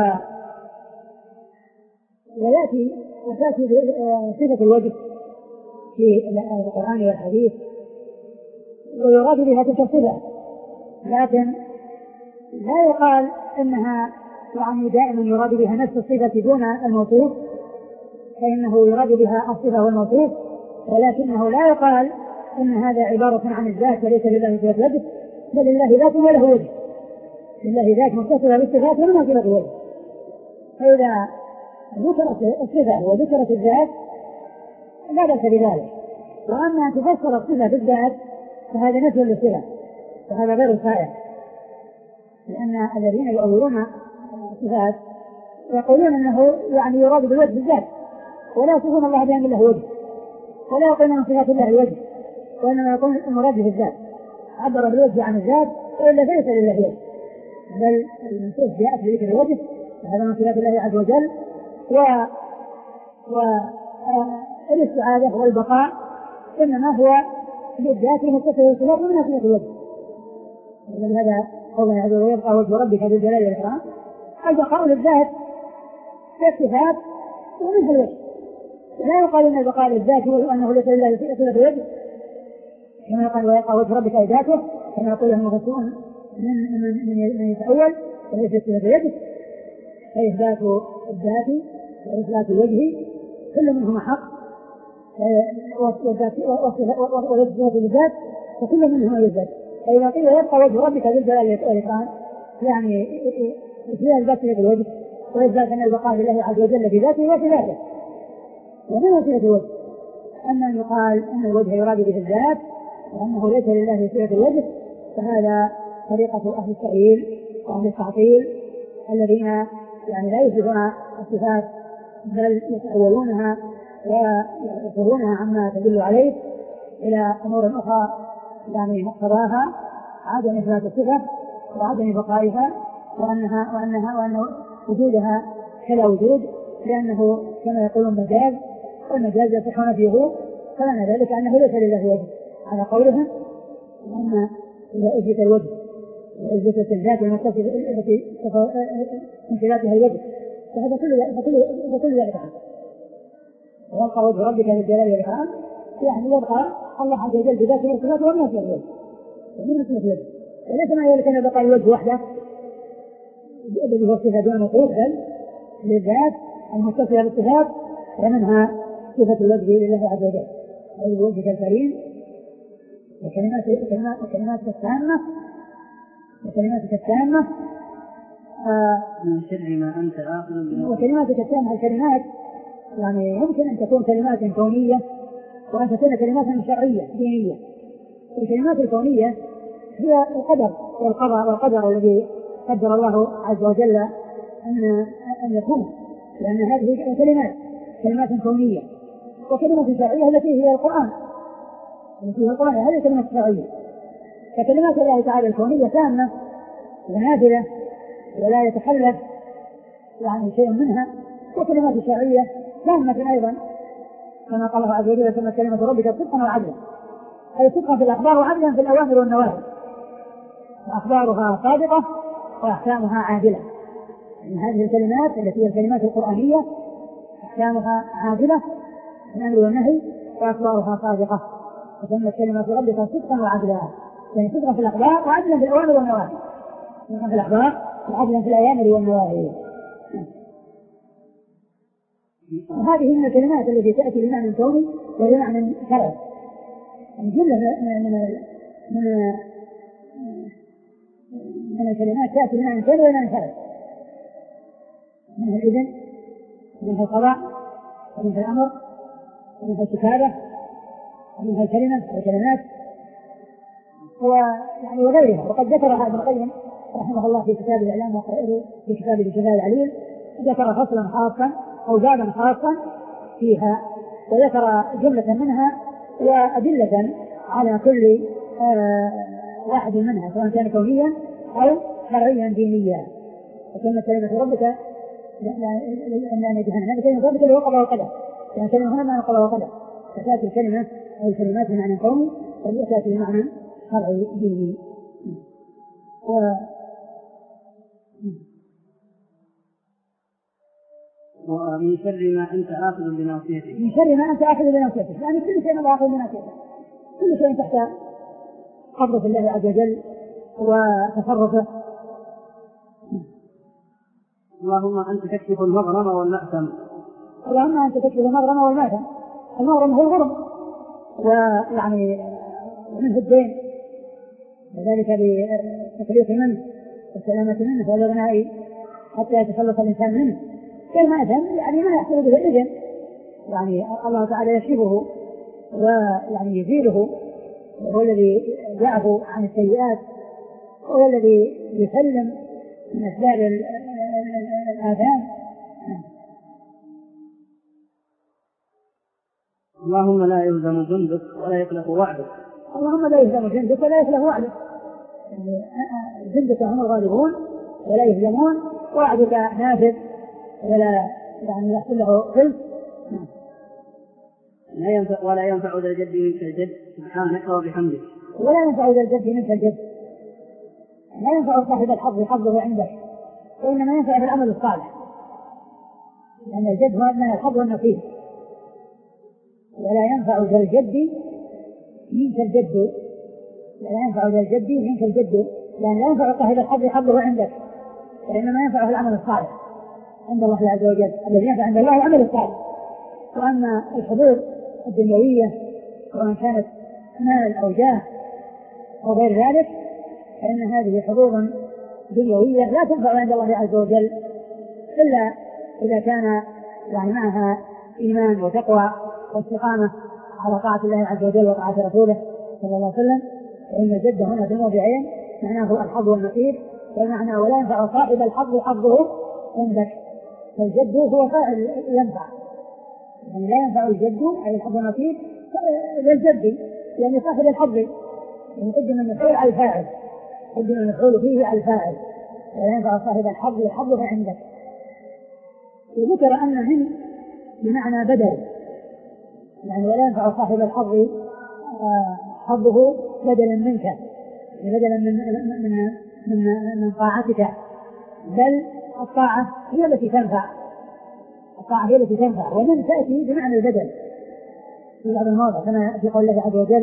ويأتي وتأتي صفة الوجه في القرآن والحديث ويراد بها تلك الصفة، لكن لا يقال أنها يعني دائما يراد بها نفس الصفة دون الموصوف، فإنه يراد بها الصفة والموصوف، ولكنه لا يقال أن هذا عبارة عن الذات وليس لله صفة وجه، بل لله ذات وله وجه، لله ذات متصلة بالصفات ولا صفة وجه. فإذا ذكرت الصفة وذكرت الذات لا بأس بذلك، وأما أن تفسر الصفة بالذات فهذا نفي للصفة، وهذا غير صحيح، لأن الذين يؤولون الصفات يقولون أنه يعني يراد بالوجه بالذات، ولا يصفون الله بأن له وجه، ولا يقولون من صفات الله الوجه، وإنما يقولون المراد بالذات، عبر بالوجه عن الذات وإلا ليس لله وجه، بل النصوص جاءت بذكر الوجه، وهذا من صفات الله عز وجل، و والاستعاذة والبقاء إنما هو بالذات المتصل بالصفات ومن صفات الوجه. ولهذا قوله عز وجل ويبقى وجه ربك ذو الجلال والإكرام، البقاء للذات في الصفات ومنها الوجه، لا يقال ان البقاء للذات هو انه ليس لله صفة الوجه، كما يقال ويبقى وجه ربك أي ذاته، كما يقول المفسرون من من من يتأول وليس صفة الوجه، فإثبات الذات وإثبات الوجه كل منهما حق، وصفة الذات وكل منهما يثبت. فإذا قيل يبقى وجه ربك ذو الجلال والإكرام يعني إثبات الذات في الوجه، وإثبات أن البقاء لله عز وجل في ذاته وصفاته، ومن صفة الوجه أن يقال أن الوجه يراد به الذات وأنه ليس لله صفة الوجه، فهذا طريقة أهل التأويل وأهل التعطيل الذين يعني لا يثبتون الصفات بل يتأولونها ويصرفونها عما تدل عليه إلى أمور أخرى يعني مقتضاها عدم إثبات الصفة وعدم بقائها، وأنها وأنها وأن وجودها كلا وجود، لأنه كما يقولون مجاز، والمجاز يصحون فيه، فمعنى ذلك أنه ليس لله وجه على قولهم، وأن إذا أثبت الوجه وأثبتت الذات المتصلة التي من صفاتها الوجه فهذا كل فكل ذلك حق. ويبقى وجه ربك ذو الجلال والإكرام يعني يبقى الله عز وجل بذاته وصفاته ومن صفة الوجه ومن صفة الوجه، وليس معنى ذلك أن بقى الوجه وحده الذي هو الصفة دون مطلوب، بل للذات المتصلة بالصفات ومنها صفة الوجه لله عز وجل، أي وجهك الكريم وكلمات وكلماتك التامة وكلماتك التامة من شر ما أنت آخذ وكلماتك التامة. الكلمات يعني يمكن أن تكون كلمات كونية وأن تكون كلمات شرعية دينية. الكلمات الكونية هي القدر والقضاء والقدر الذي قدر الله عز وجل أن أن يكون، لأن هذه كلمات كلمات كونية. وكلمة شرعية التي هي القرآن التي هي القرآن هذه كلمة شرعية. فكلمات الله تعالى الكونية تامة ونافذة ولا يتخلف يعني شيء منها، وكلمات الشرعية تامة أيضا كما قال الله عز وجل ثم كلمة ربك صدقا وعدلا، أي صدقا في الأخبار وعدلا في الأوامر والنواهي، وأخبارها صادقة وأحكامها عادلة. يعني هذه الكلمات التي هي الكلمات القرآنية أحكامها عادلة في الأمر والنهي وأخبارها صادقة، وثم كلمة ربك صدقا وعدلا، يعني صدقا في الأخبار وعدلا في الأوامر والنواهي، صدقا في الأخبار وعدلا في الأوامر والنواهي. وهذه من الكلمات التي تأتي بمعنى كوني وبمعنى شرعي، يعني جملة من من من من الكلمات تأتي بمعنى كوني وبمعنى شرعي، منها الإذن ومنها القضاء ومنها الأمر ومنها الكتابة ومنها الكلمة والكلمات ويعني وغيرها. وقد ذكرها ابن القيم رحمه الله في كتاب الإعلام وقرأه في كتاب الجلال العليل، ذكر فصلا خاصا أو بابا خاصا فيها، وذكر جملة منها وأدلة على كل آه واحد منها سواء كان كونيا أو شرعيا دينيا. وكلمة كلمة ربك لا نجهنا كلمة ربك اللي هو قضاء وقدر، يعني كلمة هنا معنى قضاء وقدر، فتأتي الكلمة أو الكلمات بمعنى كوني وتأتي بمعنى شرعي ديني. و ومن شر ما أنت آخذ بناصيته من شر ما أنت آخذ بناصيته، يعني كل شيء الله آخذ بناصيته، كل شيء تحت قبضة الله عز وجل وتصرفه. اللهم أنت تكشف المغرم والمأثم. اللهم أنت تكشف المغرم والمأثم. المغرم هو الغرم ويعني منه الدين، وذلك بتكليف منه والسلامة منه والإغناء حتى يتخلص الإنسان منه. كالمأثم يعني ما يحصل به الإذن، يعني الله تعالى يكشفه ويعني يزيله هو الذي يعفو عن السيئات، هو الذي يسلم من أسباب الآثام. اللهم لا يهزم جندك ولا يخلف وعدك. اللهم لا يهزم جندك ولا يخلف وعدك. جندك هم الغالبون ولا يهزمون، وعدك نافذ ولا يعني يحصل له خلف. لا ينفع ولا ينفع ذا الجد منك الجد سبحانك وبحمدك. ولا ينفع ذا الجد منك الجد، لا ينفع صاحب الحظ حظه عندك، وإنما ينفع في العمل الصالح، لأن الجد هو من الحظ والنصيب. ولا ينفع ذا الجد منك الجد، ولا ينفع ذا الجد منك الجد، لأن لا ينفع صاحب الحظ حظه عندك، وإنما ينفع في العمل الصالح عند الله عز وجل. الذي ينفع عند الله العمل الصالح. وأما الحظوظ الدنيوية وإن كانت مال أو جاه أو غير ذلك فإن هذه حظوظ دنيوية لا تنفع عند الله عز وجل إلا إذا كان يعني معها إيمان وتقوى واستقامة على طاعة الله عز وجل وطاعة رسوله صلى الله عليه وسلم. فإن الجد هنا في موضعين، معناه الحظ والنصيب، والمعنى ولا ينفع صاحب الحظ حظه عندك. فالجد هو فاعل ينفع، يعني لا ينفع الجد أي الحظ والنصيب للجد، يعني صاحب الحظ يقدم المفعول على الفاعل، يقدم المفعول فيه على الفاعل، ولا ينفع صاحب الحظ حظه عندك. وذكر أن من بمعنى بدل، يعني ولا ينفع صاحب الحظ حظه بدلا منك، بدلا من من من من طاعتك، بل الطاعة هي التي تنفع، الطاعة هي التي تنفع، ومن تأتي بمعنى البدل في بعض المواضع كما في قول الله عز وجل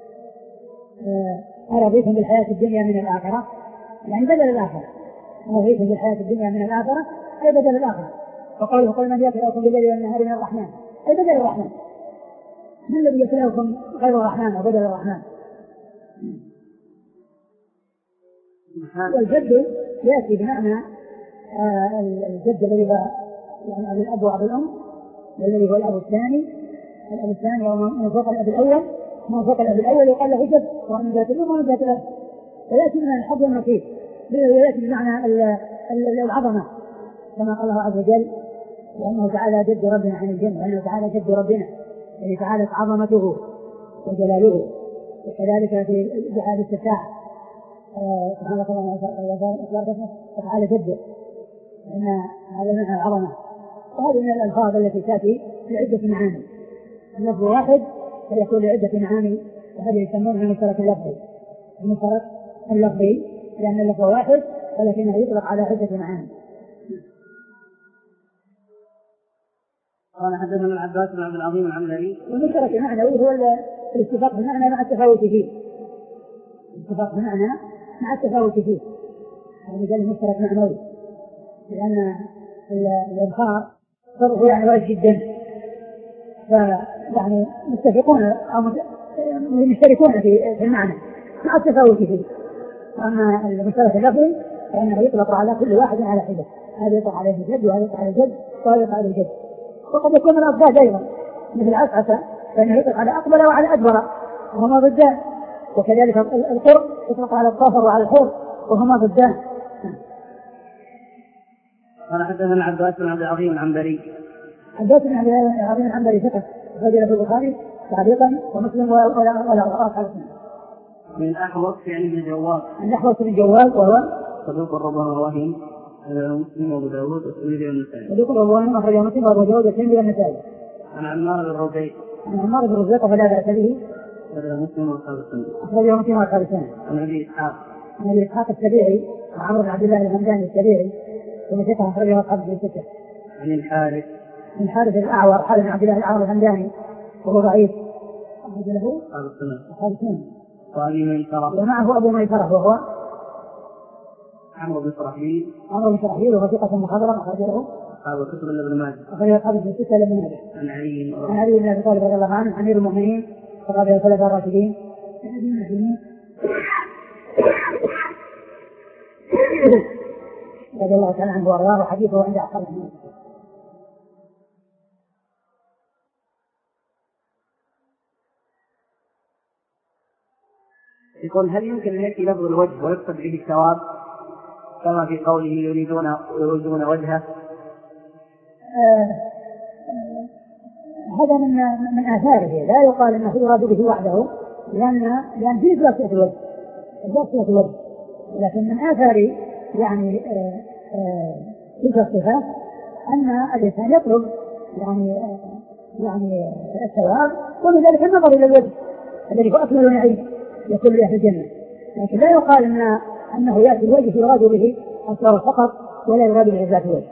أرضيتم بالحياة الدنيا من الآخرة، يعني بدل الآخرة. أرضيتم بالحياة الدنيا من الآخرة أي بدل الآخرة. وقوله قل من يكلأكم بالليل والنهار من الرحمن أي بدل الرحمن. من الذي يكلأكم غير الرحمن وبدل الرحمن؟ والجد يأتي بمعنى آه الجد الذي هو يعني الأب وأبو الأم، والذي هو الأب الثاني، الأب الثاني أو من فوق الأب الأول، من فوق الأب الأول يقال له جد، ومن ذات الأم ومن ذات الأب. ويأتي من الحظ والنصيب، ويأتي بمعنى العظمة كما قال الله عز وجل وأنه تعالى جد ربنا عن الجن، وأنه تعالى جد ربنا يعني تعالى عظمته وجلاله. وكذلك في دعاء الاستفتاح سبحان الله وتعالى جده، لأن هذا معنى العظمة. وهذه من الألفاظ التي تأتي لعدة معاني، اللفظ واحد فيكون لعدة معاني، وهذه يسمونها المشترك اللفظي. المشترك اللفظي لأن اللفظ واحد ولكنه يطلق على عدة معاني. قال حدثنا العباس بن عبد العظيم العنبري. والمشترك المعنوي هو الاتفاق بمعنى مع التفاوت فيه، الاتفاق بمعنى مع التفاوت فيه، هذا المشترك معنوي، لأن الإبخار صرفه يعني واجد جدا، فيعني متفقون أو مشتركون في المعنى مع التفاوت فيه. أما المشترك اللفظي فإنه يطلق على كل واحد على حدة، هذا يطلق عليه الجد وهذا يطلق على الجد وهذا يطلق على الجد. وقد يكون من الأضداد أيضا مثل عسعسة فإنه يطلق على أقبل وعلى أدبر وهما ضدان، وكذلك القرب يطلق على الظفر وعلى الحور وهما ضدان. قال حدثنا العباس بن عبد العظيم العنبري. عباس بن عبد العظيم العنبري ثقة رجل في البخاري تعليقا ومسلم ولا ولا أصحاب. من الأحوص يعني من الجواد. من الأحوص بن جواد وهو صدوق الربوان الوهم مسلم وأبو داود والترمذي والنسائي. صدوق الربوان أخرجه مسلم وأبو داود والترمذي والنسائي. عن عمار بن الربيع. عن عمار بن الربيع فلا بأس به. أخرجه مسلم وأصحاب السنة. أخرجه مسلم وأصحاب السنة. عن أبي إسحاق. عن أبي إسحاق السبيعي وعمرو بن عبد الله الهمداني السبيعي ومن ثقة أخرجه أصحاب الستة. عن الحارث. من الحارث الأعور حارث بن عبد الله الأعور الهمداني وهو ضعيف. أخرج له أصحاب السنة. أصحاب السنة. وأبي ميسرة. ومعه أبو ميسرة وهو عمرو بن شرحبيل. عمرو بن شرحبيل وهو ثقة مخضرم أخرج له أصحاب الكتب إلا ابن ماجه. أخرج أصحاب الستة إلا ابن ماجه. عن علي. عن علي بن أبي طالب رضي الله عنه أمير المؤمنين وقابل الخلفاء الراشدين. رضي الله تعالى عنه وارضاه وحديثه عند أصحاب السنة. يقول هل يمكن أن يأتي لفظ الوجه ويقصد به الثواب كما في قوله يريدون يريدون وجهه؟ آه آه هذا من من آثاره، لا يقال أنه يراد به وحده، لأن لأن فيه إثبات الوجه إثبات الوجه، لكن من آثار يعني تلك الصفات أن الإنسان يطلب يعني آه يعني الثواب، ومن ذلك النظر إلى الوجه الذي هو أكمل نعيم يكون لأهل الجنة، لكن لا يقال أن أنه يأتي الوجه يراد به الثواب فقط ولا يراد به ذات الوجه.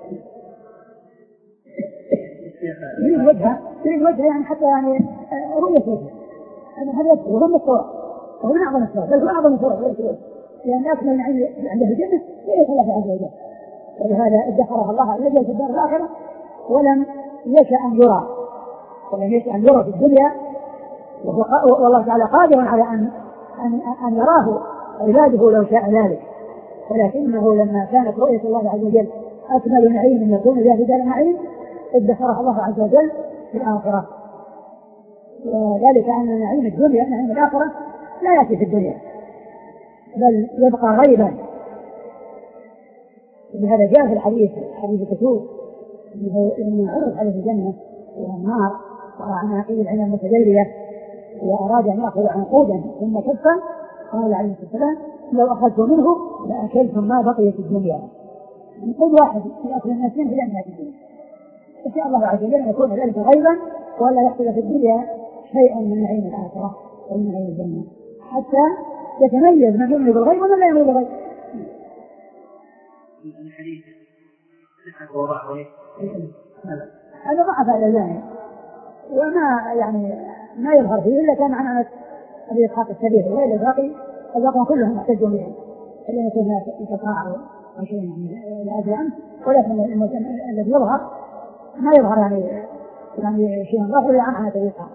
من وجهه من وجهه يعني حتى يعني رؤية وجهه هذا هو من الثواب، وهو من أعظم الثواب، بل هو أعظم الثواب رؤية الوجه، لأن أكمل نعيم عند أهل الجنة ليس له عز وجل، ولهذا ادخرها الله الذي في الدار الآخرة ولم يشأ أن يرى ولم يشأ أن يرى في الدنيا، والله تعالى قادر على أن أن أن يراه عباده لو شاء ذلك، ولكنه لما كانت رؤية الله عز وجل أكمل نعيم يكون بها في دار النعيم ادخرها الله عز وجل في الآخرة، وذلك أن نعيم الدنيا نعيم الآخرة لا يأتي في الدنيا بل يبقى غيبا. لهذا جاء في الحديث حديث كتوب لما عرض عليه الجنة والنار وعناقيد العين المتجلية وأراد أن يأخذ عنقودا ثم كفا، قال عليه الصلاة والسلام لو أخذت منه لأكلتم ما بقي في الدنيا، عنقود واحد في أكل الناسين في الأنهاء في الدنيا. إن شاء الله عز وجل أن يكون ذلك غيبا ولا يحصل في الدنيا شيئا من نعيم الآخرة ومن نعيم الجنة حتى يتميز من يؤمن بالغيب ومن لا يؤمن بالغيب. الحديث وضعه هذا ضعف على ذلك وما يعني ما يظهر فيه إلا كان عن أنس أبي إسحاق السبيعي، وإلى الباقي الباقون كلهم محتجوا به إلا يكون هناك انقطاع أو شيء يعني لأجل عنه، ولكن الذي يظهر ما يظهر يعني يعني شيء ظاهر إلا عن أنس أبي إسحاق.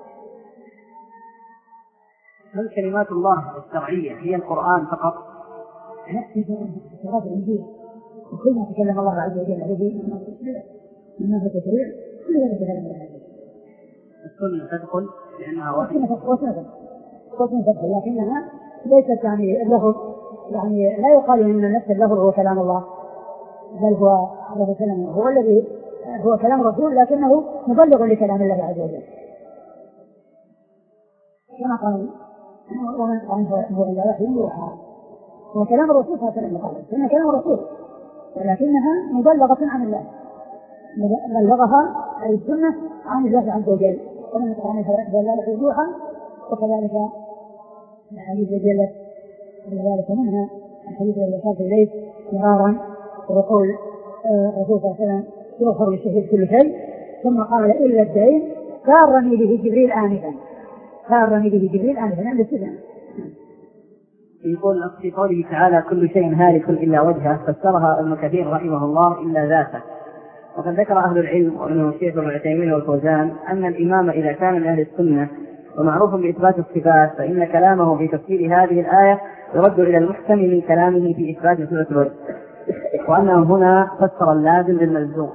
هل كلمات الله الشرعية هي القرآن فقط؟ في صراط الإنجيل وكل ما تكلم الله عز وجل به من هذا التشريع كل ذلك كلام الله. السنة تدخل لأنها وسنة تدخل، لكنها ليست يعني اللفظ يعني لا يقال إن نفس اللفظ هو كلام الله، بل هو هذا كلام هو الذي هو كلام الرسول لكنه مبلغ لكلام الله عز وجل. كما قال ومن قال هو إلا وحي يوحى، هو كلام الرسول هو كلام الله، إنه كلام الرسول ولكنها مبلغة عن الله، بلغها أي السنة عن الله عز وجل، ومن قال هو إلا يوحى، وكذلك الحديث جلت ولذلك منها الحديث الذي أشار إليه مرارا ويقول الرسول صلى الله عليه وسلم يغفر للشهيد كل شيء، ثم قال إلا الدين سارني به جبريل آنفا، سارني به جبريل آنفا عند السجن. يقول في قوله تعالى كل شيء هالك إلا وجهه فسرها ابن كثير رحمه الله إلا ذاته، وقد ذكر أهل العلم ومنهم الشيخ ابن عثيمين والفوزان أن الإمام إذا كان من أهل السنة ومعروف بإثبات الصفات فإن كلامه في تفسير هذه الآية يرد إلى المحكم من كلامه في إثبات صفة الوجه، وأنه هنا فسر اللازم بالملزوم.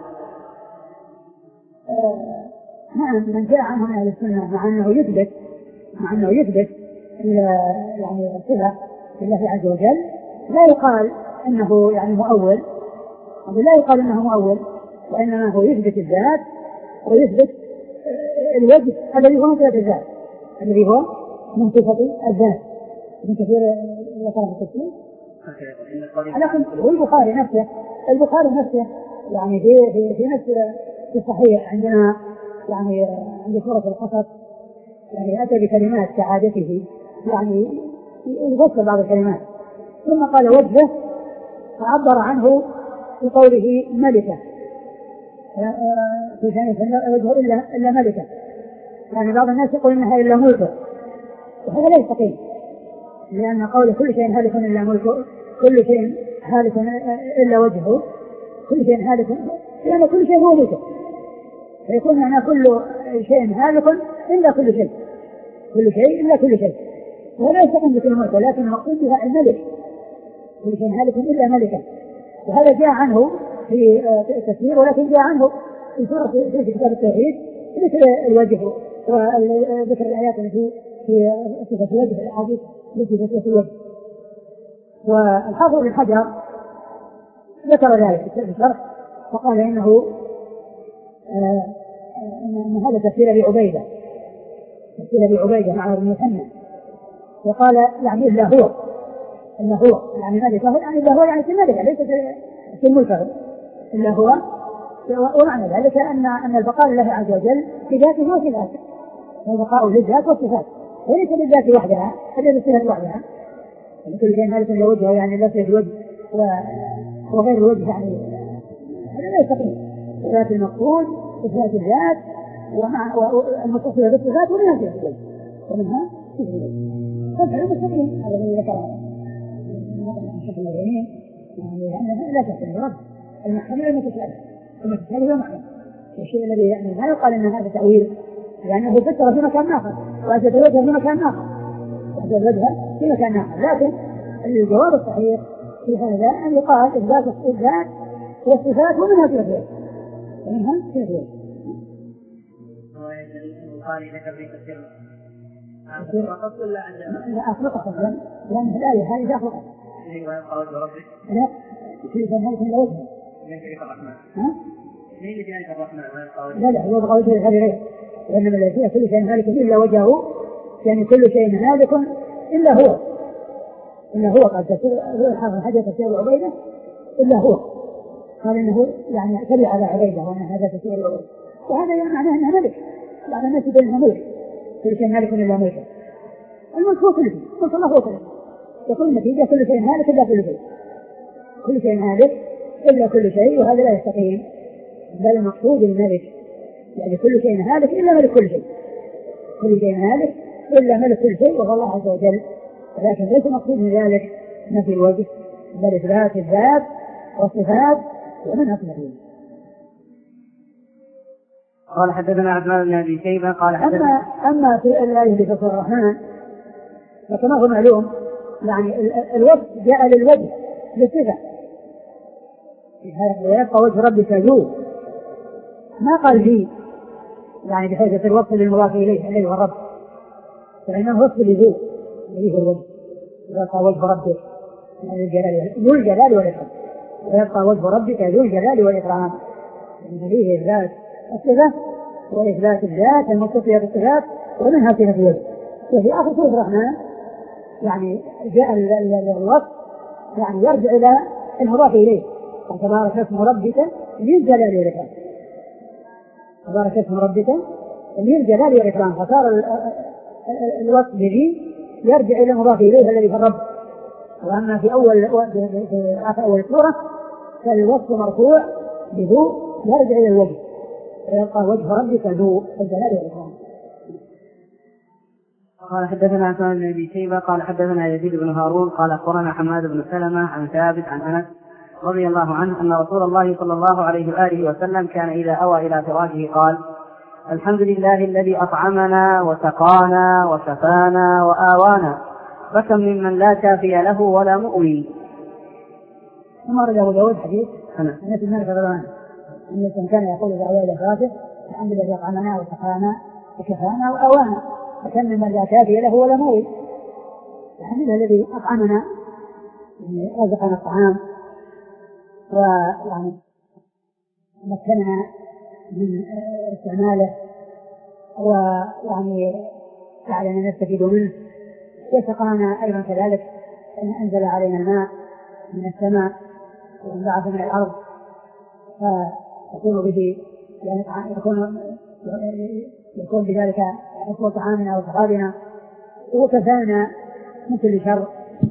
نعم من جاء عنه من أهل السنة مع أنه يثبت مع أنه يثبت يعني الصفة لله عز وجل لا يقال أنه يعني مؤول، لا يقال أنه مؤول، وإنما هو يثبت الذات ويثبت الوجه الذي هو من صفة الذات الذي هو من صفة الذات. من كثير ذكر في التفسير لكن البخاري نفسه البخاري نفسه يعني في في في نفس في الصحيح عندنا يعني عند سورة القصص يعني أتى بكلمات كعادته يعني يفسر بعض الكلمات ثم قال وجهه فعبر عنه بقوله ملكة، في ثاني وجهه إلا إلا ملكة، يعني بعض الناس يقول إنها إلا ملكه، وهذا لا يستقيم، لأن قول كل شيء هالك إلا ملكه كل شيء هالك إلا وجهه كل شيء هالك لأن كل شيء هو ملكه، فيكون هنا كل شيء هالك إلا كل شيء كل شيء إلا كل شيء، ولا يستقيم بكل ملكه، لكن المقصود بها الملك كل شيء هالك إلا ملكه، وهذا جاء عنه في التفسير ولكن جاء عنه في سورة في كتاب التوحيد ذكر الوجه وذكر الآيات التي في صفة الوجه الحديث التي في الوجه. والحافظ ابن حجر ذكر ذلك في الشرح فقال إنه آه أن هذا تفسير أبي عبيدة تفسير أبي عبيدة مع ابن محمد، وقال يعني إلا هو إلا هو يعني ملك يعني إلا هو يعني في الملك ليس في الملك إلا هو. ومعنى ذلك أن أن البقاء لله عز وجل في ذاته وصفاته، والبقاء للذات والصفات وليس للذات وحدها فليس الصفات وحدها. كل شيء هذا له وجهه يعني لا في الوجه وغير الوجه يعني هذا لا يستقيم. صفات المقصود صفات الذات ومع المتصلة بالصفات ومنها في الوجه ومنها في الوجه فهذا مستقيم. هذا الذي ذكره الشيخ العثيمين يعني لا تحتمل رد المحتمل المتشابه المتشابه ومحتمل الشيء الذي يعني لا يقال ان هذا تأويل لأنه يعني فكر في مكان آخر وأجد وجهه في مكان آخر وأجد وجهه في مكان آخر. لكن الجواب الصحيح في هذا أن يقال إثبات الذات والصفات ومنها في الوجه ومنها في الوجه. البخاري ذكر في تفسير فقط ولا لا أخلق فضلا لأن في الآية هذه أخلق ويبقى وجه ربك لا كيف هذا من وجهه من كيف الرحمن ها مين اللي في الرحمن ويبقى وجه لا لا هو يبقى وجه غيره لأن الذي فيه كل شيء هالك إلا وجهه يعني كل شيء هالك إلا هو إلا هو قال تفسير هذا حاجة تفسير عبيدة إلا هو قال إنه يعني تبع على عبيدة وأن هذا تفسير عبيدة وهذا يعني معناه أنه ملك بعد الناس بينها ملك كل شيء هالك إلا ملكه الملك هو كل شيء قلت الله هو كل شيء يقول النتيجة كل شيء هالك إلا كل شيء كل شيء هالك إلا كل شيء وهذا لا يستقيم بل المقصود الملك يعني كل شيء هالك إلا ملك كل شيء كل شيء هالك إلا ملك كل شيء وهو الله عز وجل ولكن ليس مقصود من ذلك نفي الوجه بل إثبات الذات والصفات ومنها في الوجه. قال حدثنا عثمان بن أبي شيبة قال حدثنا أما, أما في الآية في سورة الرحمن فكما هو معلوم يعني الوصف جاء للوجه بالصفة ويبقى وجه ربك ذو ما قال لي يعني بحيث في الوصف للمضاف إليه الذي هو الرب فإنه وصف لذو الذي هو الوجه ويبقى وجه ربك ذو الجلال والإكرام ويبقى وجه ربك ذو الجلال والإكرام يعني فيه إثبات الصفة وإثبات الذات المتصلة بالصفات ومنها صفة الوجه. وفي آخر سورة الرحمن يعني جاء الوصف يعني يرجع إلى المضاف إليه تبارك اسم ربك ذي الجلال والإكرام تبارك اسم ربك ذي الجلال والإكرام فصار الوصف به يرجع إلى المضاف إليه الذي في الرب. وأما في أول في آخر أول سورة فالوصف مرفوع بذو يرجع إلى الوجه ويبقى وجه ربك ذو الجلال والإكرام. قال حدثنا عثمان بن أبي شيبة قال حدثنا يزيد بن هارون قال أخبرنا حماد بن سلمة عن ثابت عن أنس رضي الله عنه أن رسول الله صلى الله عليه وآله وسلم كان إذا أوى إلى فراشه قال الحمد لله الذي أطعمنا وسقانا وشفانا وآوانا فكم ممن لا كافي له ولا مؤوي. ثم رجع أبو داود حديث أنس بن مالك رضي الله عنه أن كان يقول إذا أوى إلى فراشه الحمد لله الذي أطعمنا وسقانا وشفانا وآوانا فكم ممن لا كافي له ولا مؤوي. الحمد لله الذي أطعمنا يعني رزقنا الطعام ويعني مكننا من استعماله ويعني جعلنا نستفيد منه وسقانا أيضا كذلك أن أنزل علينا الماء من السماء وانبعث من الأرض فيكون به يعني يكون يكون بذلك حفظ طعامنا وشرابنا وكفانا من كل شر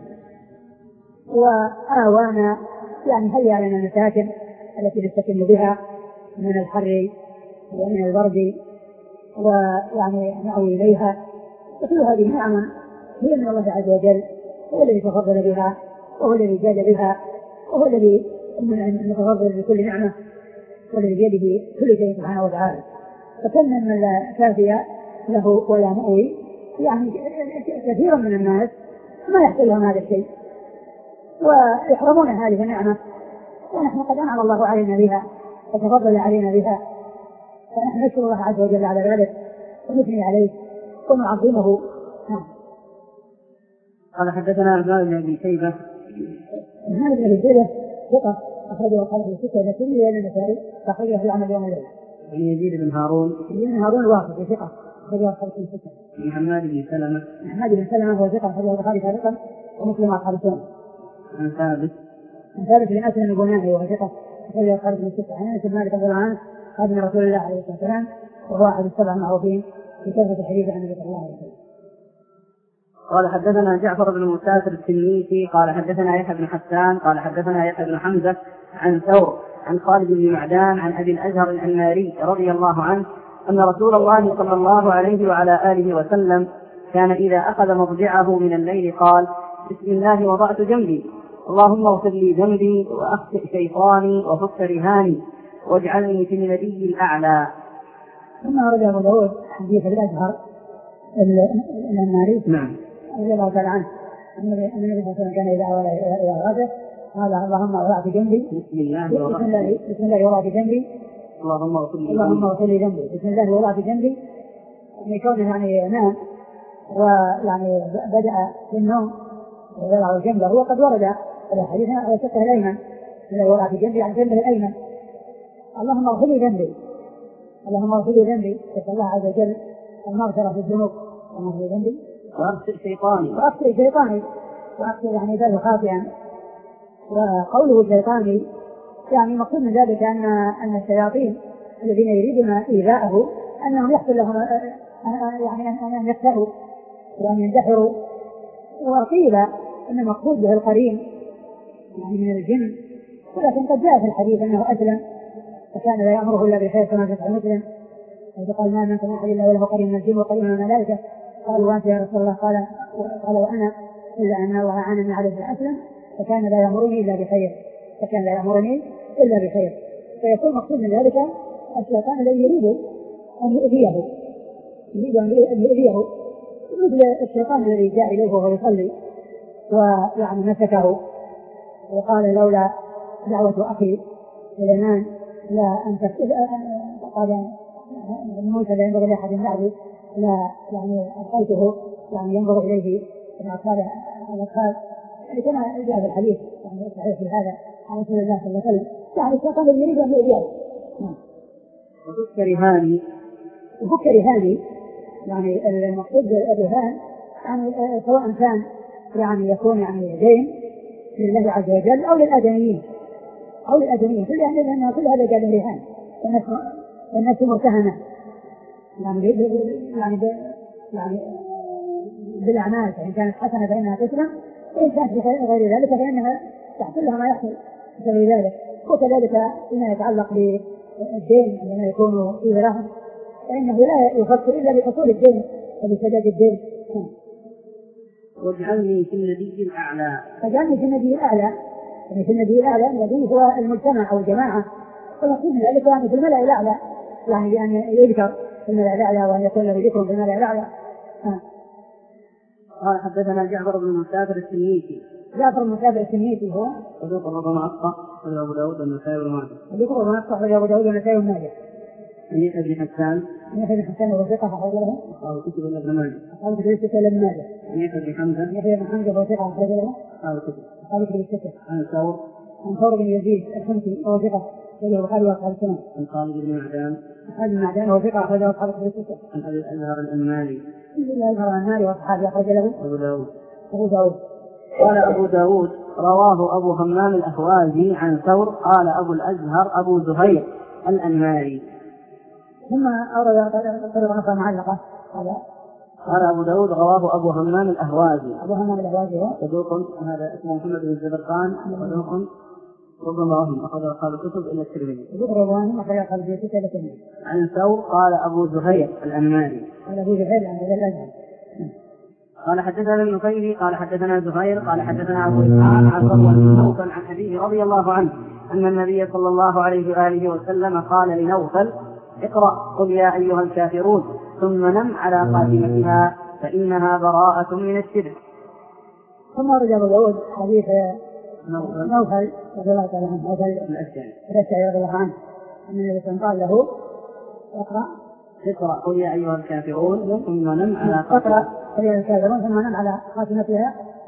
وآوانا يعني هيا لنا المساكن التي نستكن بها من الحر ومن البرد ويعني نأوي إليها وكل هذه نعم هي من الله عز وجل هو الذي تفضل بها وهو الذي جاد بها وهو الذي متفضل بكل نعمة والذي بيده كل شيء سبحانه وتعالى. فكم من لا كافي له ولا مؤوي يعني كثيرا من الناس ما يحصل لهم هذا الشيء ويحرمون هذه النعمة ونحن قد أنعم الله علينا بها وتفضل علينا بها فنحن نشكر الله عز وجل على ذلك ونثني عليه ونعظمه. قال حدثنا عباد بن ابي شيبه. عباد بن ابي شيبه ثقة أخرجه أصحابه الستة إلى الترمذي إلى النسائي تخرجه في عمل يوم الليل. عن يزيد بن هارون. يزيد بن هارون واحد ثقة أخرجه أصحابه الستة. عن حماد بن سلمة. حماد بن سلمة هو ثقة أخرجه البخاري سابقا ومسلم أصحاب السنن. عن ثابت. عن ثابت بن أسلم البناني وهو ثقة أخرجه أصحابه الستة. عن أنس بن مالك رضي الله عنه خادم رسول الله عليه الصلاة والسلام وهو أحد السبع المعروفين في كثرة الحديث عن النبي صلى الله عليه وسلم. قال حدثنا جعفر بن مسافر التنيسي قال حدثنا يحيى بن حسان قال حدثنا يحيى بن حمزة عن ثور عن خالد بن معدان عن أبي الأزهر الأنماري رضي الله عنه أن رسول الله صلى الله عليه وعلى آله وسلم كان إذا أخذ مضجعه من الليل قال بسم الله وضعت جنبي اللهم اغفر لي ذنبي وأخطئ شيطاني وفك رهاني واجعلني في النبي الأعلى. ثم أورد أبو داود حديث الأزهر الأنماري نعم رضي الله تعالى عنه أن النبي صلى الله عليه وسلم كان إذا أول إلى غزة قال اللهم وضعت جنبي بسم الله بسم الله وضعت جنبي اللهم اغفر لي اللهم اغفر لي ذنبي بسم الله وضعت جنبي يعني كونه يعني نام ويعني بدأ بالنوم ووضع جنبه هو قد ورد الحديث على شقه الأيمن إذا وضعت جنبي عن جنبه الأيمن اللهم اغفر لي ذنبي اللهم اغفر لي ذنبي يسأل الله عز وجل المغفرة في الذنوب اللهم اغفر لي ذنبي وأخطئ شيطاني وأخطئ شيطاني وأخطئ يعني ذلك خاطئا. وقوله الشيطاني يعني مقصود من ذلك أن أن الشياطين الذين يريدون إيذاءه أنهم يحصل لهم يعني أن يخسروا وأن يندحروا. وقيل أن المقصود به القرين يعني من الجن ولكن قد جاء في الحديث أنه أسلم فكان لا يأمره إلا بخير كما في صحيح مسلم إذا قال ما منكم أحد إلا وله قرين من الجن وقرين من الملائكة قالوا وأنت يا رسول الله قال قال وأنا إلا أن الله أعانني عليه الأسلم فكان لا يأمرني إلا بخير فكان لا يأمرني إلا بخير. فيكون مقصود من ذلك الشيطان الذي يريد أن يؤذيه يريد أن يؤذيه مثل الشيطان الذي جاء إليه وهو يصلي ويعني مسكه وقال لولا دعوة أخي سليمان لا أن قال موسى لا ينبغي لأحد بعدي لا يعني ألقيته يعني ينظر إليه كما قال الأصحاب يعني كما جاء في الحديث يعني صحيح في هذا عن رسول الله صلى الله عليه وسلم يعني الشيطان الذي يريد أن يؤذيه. وفك رهاني وفك رهاني يعني المقصود بالرهان يعني سواء كان يعني يكون يعني دين لله عز وجل أو للآدميين أو للآدميين كل يعني لأن كل هذا جاء بالرهان الناس الناس مرتهنة يعني يعني يعني بالأعمال فإن كانت حسنة فإنها تسلم وإن كانت غير ذلك فإنها تحصل لها ما يحصل بسبب ذلك. وكذلك فيما يتعلق بالدين عندما يكون فيه رهن فإنه لا يفكر إلا بحصول الدين وبسداد الدين. واجعلني في النبي الأعلى فجعلني في النبي الأعلى يعني في النبي الأعلى الذي هو المجتمع أو الجماعة فالمقصود من ذلك يعني في الملأ الأعلى يعني بأن يذكر في الملأ الأعلى وأن يكون له ذكر في الملأ الأعلى. قال حدثنا جعفر بن مسافر التنيسي. جعفر بن مسافر التنيسي هو صدوق ربما أخطأ أخرجه أبو داود والنسائي وابن ماجه. صدوق ربما أخطأ أخرجه أبو داود والنسائي وابن ماجه. عن يحيى بن حسان. عن يحيى بن حسان وهو ثقة أخرج له أصحاب الكتب إلا ابن ماجه. أصحاب الكتب الستة إلا ابن ماجه. عن يحيى بن حمزة. يحيى بن حمزة وهو ثقة أخرج له أصحاب الكتب. أصحاب الكتب الستة. عن ثور. عن ثور بن يزيد الحمصي وهو ثقة أخرجه البخاري وأصحاب السنن. عن خالد بن معدان. خالد بن معدان وهو ثقة أخرجه أصحاب الكتب الستة. عن أبي الأزهر الأنماري. الأزهر الأنماري وأصحابه أخرج له أبو داود. أبو داود. قال أبو داود رواه أبو همام الأهوازي عن ثور قال أبو الأزهر أبو زهير الأنماري. ثم أورد طريقة أخرى معلقة قال قال أبو داود رواه أبو همام الأهوازي. أبو همام الأهوازي هو صدوق هذا اسمه محمد بن الزبرقان صدوق ربما وهم أخذ أصحاب الكتب إلى الترمذي. صدوق ربما أخرج أصحاب الكتب إلى الترمذي. عن ثور قال أبو زهير الأنماري. قال أبو زهير عن الأزهر. قال حدثنا النفيلي قال حدثنا زهير قال حدثنا أبو إسحاق عن صفوان بن نوفل عن أبيه رضي الله عنه أن النبي صلى الله عليه وآله وسلم قال لنوفل اقرأ قل يا أيها الكافرون ثم نم على خاتمتها فإنها براءة من الشرك. ثم رجع أبو داود حديث نوفل نوفل رضي الله تعالى عنه نوفل الأشعري رضي الله عنه أن النبي صلى الله عليه وسلم قال له اقرأ اقرأ قل يا أيها الكافرون ثم نم على اقرأ قل يا الكافرون ثم نم على خاتمتها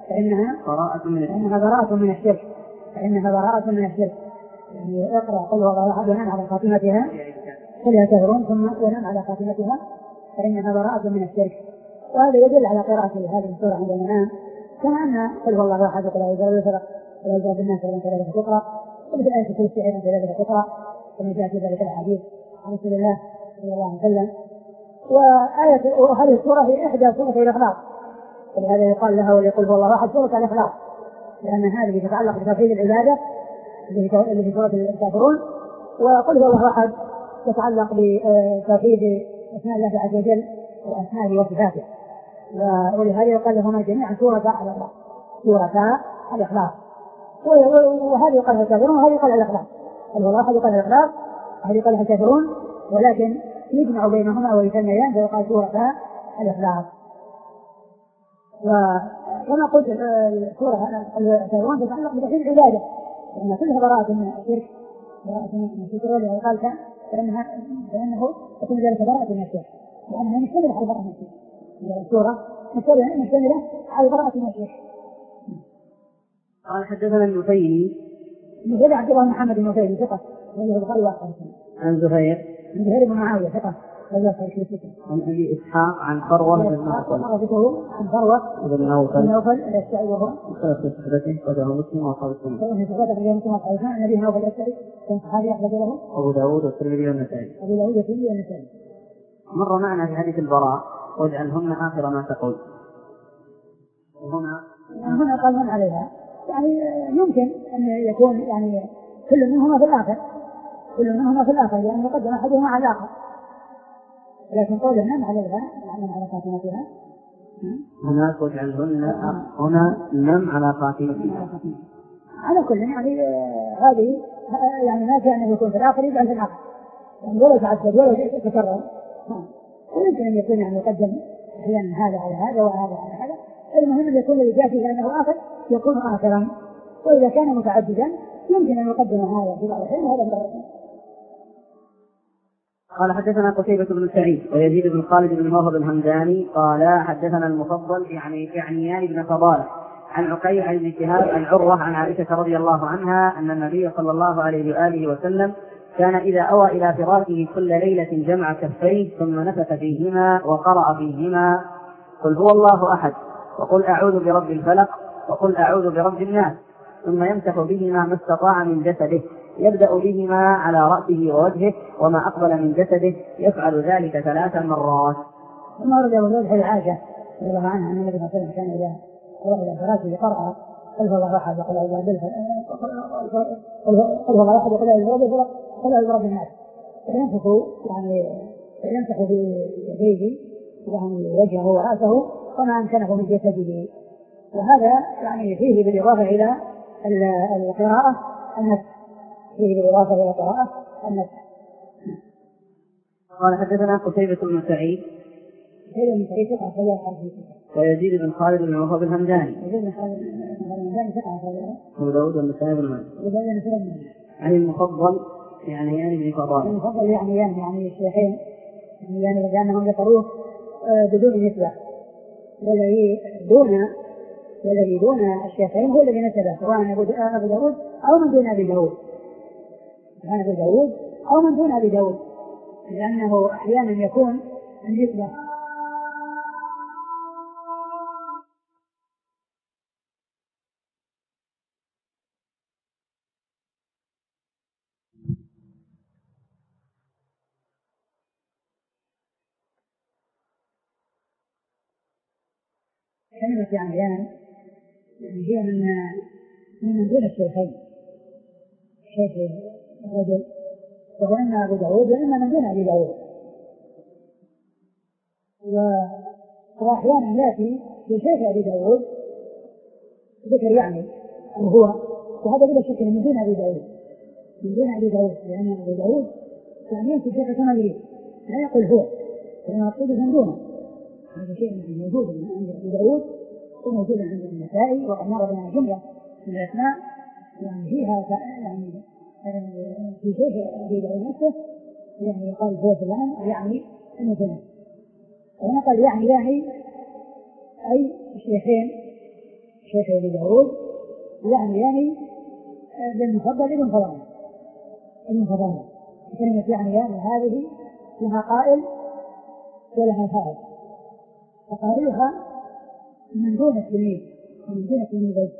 فإنها براءة من الشرك فإنها براءة من الشرك فإنها براءة من الشرك يعني اقرأ قل هو الله أحد ونام على خاتمتها كلها كفرون ثم ونام على خاتمتها فإنها براءة من الشرك. وهذا يدل على قراءة هذه السورة عند المنام كما أن قل هو الله أحد وقل أعوذ برب الفلق وقل أعوذ برب الناس ومن كذلك تقرأ وفي الآية الكرسي أيضا كذلك تقرأ كما جاء في ذلك الحديث عن رسول الله صلى الله عليه وسلم. وآية وهذه السورة هي إحدى سورتي الإخلاص ولهذا يقال لها وليقل هو الله أحد سورة الإخلاص لأن هذه تتعلق بتوحيد العبادة اللي في سورة الكافرون وقل هو الله أحد تتعلق بتوحيد أسماء الله عز وجل وأسمائه وصفاته ولهذا يقال لهما جميعا سورة الإخلاص سورة الإخلاص وهذه يقال الكافرون وهذه يقال الإخلاص قل هو الله أحد يقال الإخلاص وهذه يقال الكافرون ولكن يجمع بينهما ويسميان فيقال سورة الإخلاص. وكما قلت السورة الكافرون تتعلق بتوحيد العبادة لأن كلها براءة من الشرك براءة من الشرك ولهذا قال فإنها فإنه تكون ذلك براءة من الشرك لأنها مشتملة على براءة من الشرك السورة مشتملة على براءة من الشرك. قال حدثنا النفيلي مثل عبد الله محمد النفيلي ثقة وله البخاري وأصحابه عن زهير عن زهير بن معاوية ثقة عن أبي إسحاق عن فروة بن نوفل عن فروة بن نوفل الأشعري وهو في صحبته وله مسلم وأصحاب السنة في صحبته وله مسلم وأصحاب السنة النبي نوفل الأشعري كان صحابي أخرج له أبو داود والترمذي والنسائي أبو داود والترمذي والنسائي. مر معنا في حديث البراء واجعلهن آخر ما تقول وهنا هنا قال من عليها يعني يمكن أن يكون يعني كل منهما في الآخر كل منهما في الآخر لأن يقدم أحدهما على الآخر لكن قول النم عليها يعني على خاتمتها هناك واجعلهن هنا نم على خاتمتها على كل يعني هذه يعني ما كان أن يكون في الآخر يجعل في الآخر يعني ولا تعدد ولا تكرر ويمكن أن يكون يعني يقدم أحيانا هذا على هذا وهذا على هذا. المهم أن يكون الذي جاء فيه لأنه آخر يكون آخرا وإذا كان متعددا يمكن أن يقدم هذا في بعض الحين وهذا مرة. قال حدثنا قتيبة بن سعيد ويزيد بن خالد بن موهب الهمداني قال حدثنا المفضل يعني يعنيان بن فضالة عن عقيل عن ابن شهاب عن عروة عن عائشة رضي الله عنها أن النبي صلى الله عليه وآله وسلم كان إذا أوى إلى فراشه كل ليلة جمع كفيه ثم نفث فيهما وقرأ فيهما قل هو الله أحد وقل أعوذ برب الفلق وقل أعوذ برب الناس ثم يمسح بهما ما استطاع من جسده يبدأ بهما على رأسه ووجهه وما أقبل من جسده يفعل ذلك ثلاث مرات. ثم ورد أبو ذر حديث عائشة رضي الله عنها أن النبي صلى الله عليه وسلم كان إذا قرأ إلى فراشه قرأ قل هو الله أحد وقل أعوذ برب الفلق قل هو الله أحد وقل أعوذ برب الفلق وقل أعوذ برب الناس فيمسح يعني يمسح بيديه يعني وجهه ورأسه وما أمكنه من جسده وهذا يعني فيه بالإضافة إلى القراءة المسح فيه بالإضافة إلى القراءة المسح. قال حدثنا قتيبة بن سعيد قتيبة بن سعيد ثقة أخرج له ويزيد بن خالد بن موهب الهمداني يزيد بن خالد بن الهمداني ثقة أخرج له أبو داود والنسائي بن ماجه عن المفضل يعني يعني بن فضالة المفضل يعني يعني الشيخين يعني لأنهم ذكروه بدون نسبة والذي دون والذي دون الشيخين هو الذي نسبه سواء أبو داود أو من دون أبي داود كان أبو داود أو من دون أبي داود لأنه أحيانا يكون النسبة كلمة يعنيان هي من من دون الشيخين شيخ الرجل وهو إما أبو داود وإما من دون أبي داود وأحيانا يأتي في شيخ أبي داود ذكر يعني أو هو وهذا بلا شك من دون أبي داود من دون أبي داود لأن أبو داود يعني يأتي شيخ كما يريد لا يقول هو لأنه مقصود من دونه هذا شيء موجود عند أبي داود وموجود عند النسائي وقد مر بنا جملة من الأسماء يعني فيها يعني في شيء أبي داود نفسه يعني يقال هو فلان يعني أنه فلان ونقل يعني يعني أي الشيخين الشيخ أبي داود يعني يعني بالمفضل ابن فضالة ابن فضالة كلمة يعني يعني هذه لها قائل ولها فاعل، فقائلها من دون التلميذ من دون التلميذين،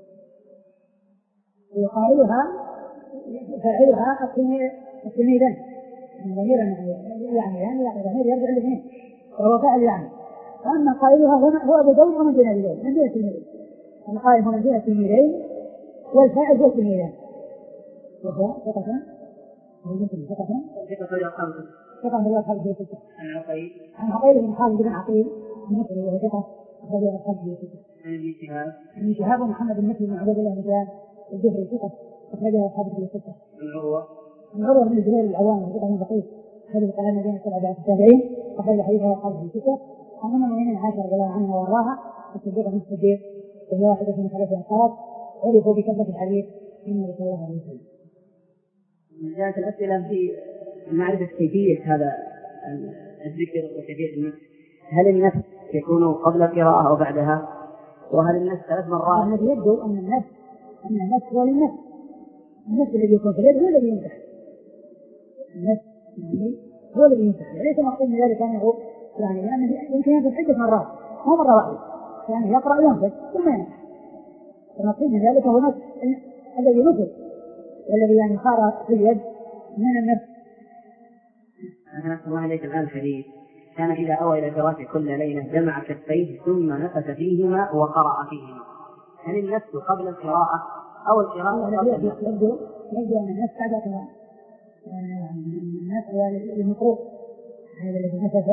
وقائلها فاعلها التلميذين ضمير يعني يعني يعني ضمير يرجع الاثنين وهو فاعل يعني. فأما قائلها هو أبو داود ومن دون التلميذين من دون التلميذين، القائل هو من دون التلميذين والفاعل هو التلميذين، وهو ثقة ثقة ثقة من أصحاب الكتب الستة. عن عقيل عن عقيل بن خالد بن عقيل المصري وهو ثقة أخرج له أصحاب الكتب الستة. عن شهاب عن شهاب محمد بن مسلم بن عبد الله بن زياد الجهري ثقة أخرج له أصحاب الكتب الستة. عن عروة عن عروة بن الزبير العوام ثقة من بقية هذه القرآن بين السبعة بعد التابعين أخرج حديثه أصحاب الكتب الستة. عن أم المؤمنين عائشة رضي الله عنها وأرضاها الصديقة بنت الصديق وهي واحدة من ثلاث أنصار عرفوا بكثرة الحديث من النبي صلى الله عليه وسلم. جاءت الأسئلة في معرفة كيفية هذا الذكر وكيفية النفس. هل النفس يكون قبل القراءة أو بعدها؟ وهل النفس ثلاث مرات؟ الذي يبدو أن النفس أن النفس هو للنفس، النفس الذي يكون في اليد هو الذي يمسح، النفس يعني هو الذي يمسح، ليس مقصود من ذلك أنه يعني لأنه يمكن يمسح عدة مرات مو مرة واحدة، يعني يقرأ ويمسح ثم يمسح. المقصود من ذلك هو نفس الذي نفس والذي يعني صار في اليد من النفس. أنا الله عليك الآن الحديث كان إذا أوى إلى فراشه كل ليلة جمع كفيه ثم نفث فيهما وقرأ فيهما. هل النفس قبل القراءة أو القراءة قبل النفس؟ يبدو يبدو أن النفس بعد القراءة، يعني النفس هو المقروء هذا الذي نفث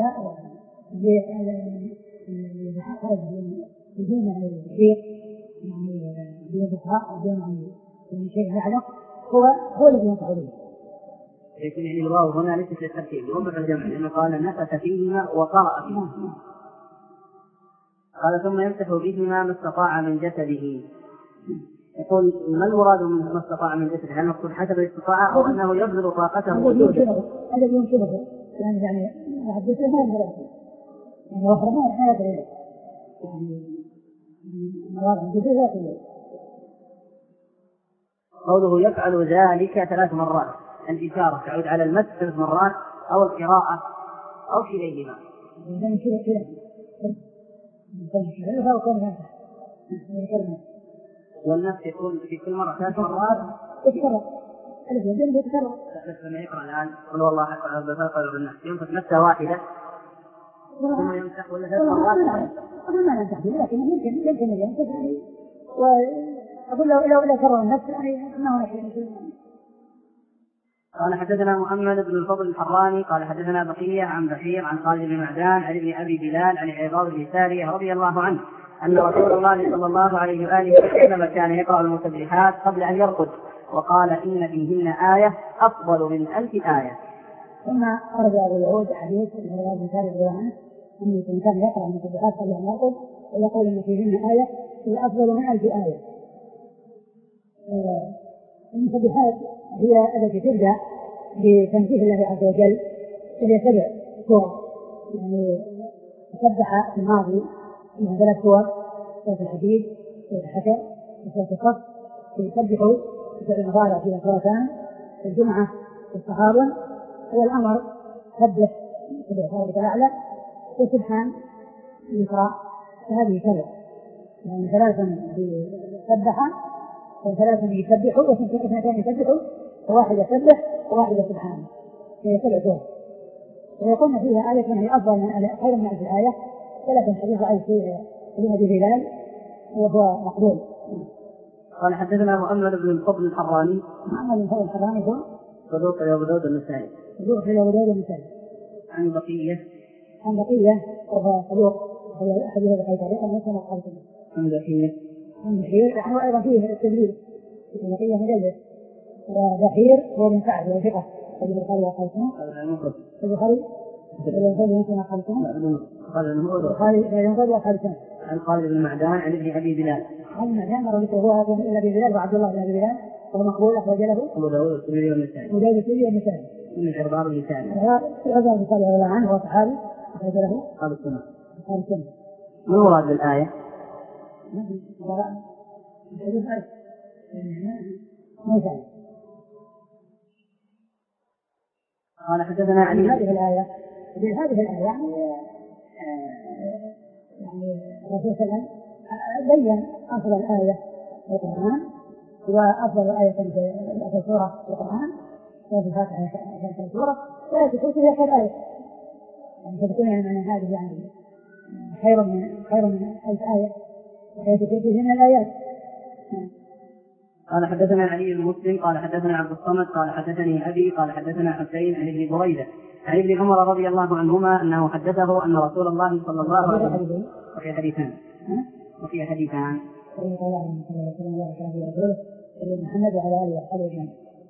الذي خرج بدون الشيء يعني بدون بطاقة بدون شيء يعلق هو هو الذي ينفع به. يكون يعني الواو هنا ليست للترتيب هم في الجمع لأنه قال نفث فيهما وقرأ فيهما. قال ثم يمسح بهما ما استطاع من جسده. يقول ما المراد من ما استطاع من جسده؟ هل نقول حسب الاستطاعة أو أنه يبذل طاقته وجهده؟ هذا يمكنه يعني يعني حدثه ما يقدر يعني وفر ما يقدر يعني مراد من جسده لا يقدر. قوله يفعل ذلك ثلاث مرات، الإشارة تعود على المس ثلاث مرات أو القراءة أو كليهما. يعني كذا كذا كذا كذا كذا والنفس يكون في كل مرة ثلاث مرات يتكرر الذي يجب يتكرر. لما يقرأ الآن قل والله حق على البصر بالنفس ينفث نفسه واحدة ثم يمسح ولا ثلاث مرات؟ أقول ما نمسح به لكن يمكن يمكن أن يمسح يعني وأقول له إلى إلى كرر النفس يعني أنه نشيء. قال حدثنا محمد بن الفضل الحراني قال حدثنا بقية عن بحير عن خالد بن معدان عن ابن أبي بلال عن عباد بن سارية رضي الله عنه أن رسول الله صلى الله عليه وآله وسلم كان يقرأ المسبحات قبل أن يرقد وقال إن فيهن آية أفضل من ألف آية. ثم أرجع اليهود حديث ابن عباد بن سارية رضي الله عنه أنه كان يقرأ المسبحات قبل أن يرقد ويقول إن فيهن آية هي أفضل من ألف آية. المسبحات هي التي تبدأ بتنزيه الله عز وجل وهي سبع سور يعني سبح في الماضي من ثلاث سور سورة الحديد سورة الحشر وسورة الصف يسبحوا في المضارع في سورتان الجمعة والصحابة والأمر سبح سبح ربك الأعلى وسبحان يقرأ هذه سبع يعني ثلاثا بسبح وثلاثا يسبحوا واثنتان يسبحوا وواحد يسبح وواحد سبحانه هي سبع سور ويقولون فيها آية هي أفضل من خير من ألف آية ولكن حديث أي في ابن أبي بلال وهو مقبول. قال حدثنا محمد بن الفضل الحراني محمد بن الفضل الحراني هو صدوق أبو داود النسائي صدوق أبو داود النسائي عن بقية عن بقية وهو صدوق حديث بقية طريقة مثل ما قال عن بقية عن بحير نحن أيضا فيه التدليل بقية مجلد وبحير هو من سعد وثقة أبي البخاري وخالسون البخاري البخاري مثل ما خالسون البخاري وخالسون عن خالد بن معدان عن ابن أبي بلال عن معدان مر ذكره هو ابن أبي بلال وعبد الله بن أبي بلال وهو مقبول أخرج له أبو داود الترمذي والنسائي أبو داود الترمذي والنسائي من العرباض اللساني العرباض اللساني رضي الله عنه هو صحابي أخرج له قال السنة قال السنة. ما المراد بالآية؟ قال حدثنا عن هذه الآية بهذه الآية يعني يعني الرسول صلى الله عليه وسلم بين أفضل آية في القرآن وأفضل آية في السورة في القرآن وفي الفاتحة في السورة وآية الكرسي هي خير آية يعني فتكون يعني من هذه يعني خير من خير من ألف آية وآية الكرسي من الآيات. قال حدثنا علي بن مسلم قال حدثنا عبد الصمد قال حدثني أبي قال حدثنا حسين عن ابن بريدة عن ابن عمر رضي الله عنهما أنه حدثه أن رسول الله صلى الله عليه وسلم وفي حديثان وفي حديثان محمد وعلى آله وصحبه أجمعين.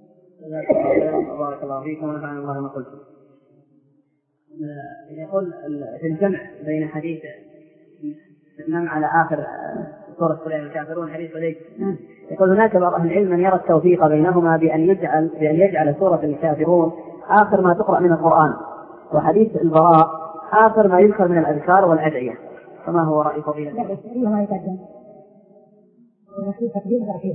بارك الله فيكم ونفعنا الله ما قلتم. يقول في الجمع بين حديث نم على آخر سورة سورة الكافرون حديث حذيفة يقول هناك بعض أهل العلم من يرى التوفيق بينهما بأن يجعل بأن يجعل سورة الكافرون آخر ما تقرأ من القرآن وحديث البراء آخر ما يذكر من الأذكار والأدعية فما هو رأي فضيلة؟ لا بس ما يقدم وفي تقديم تأخير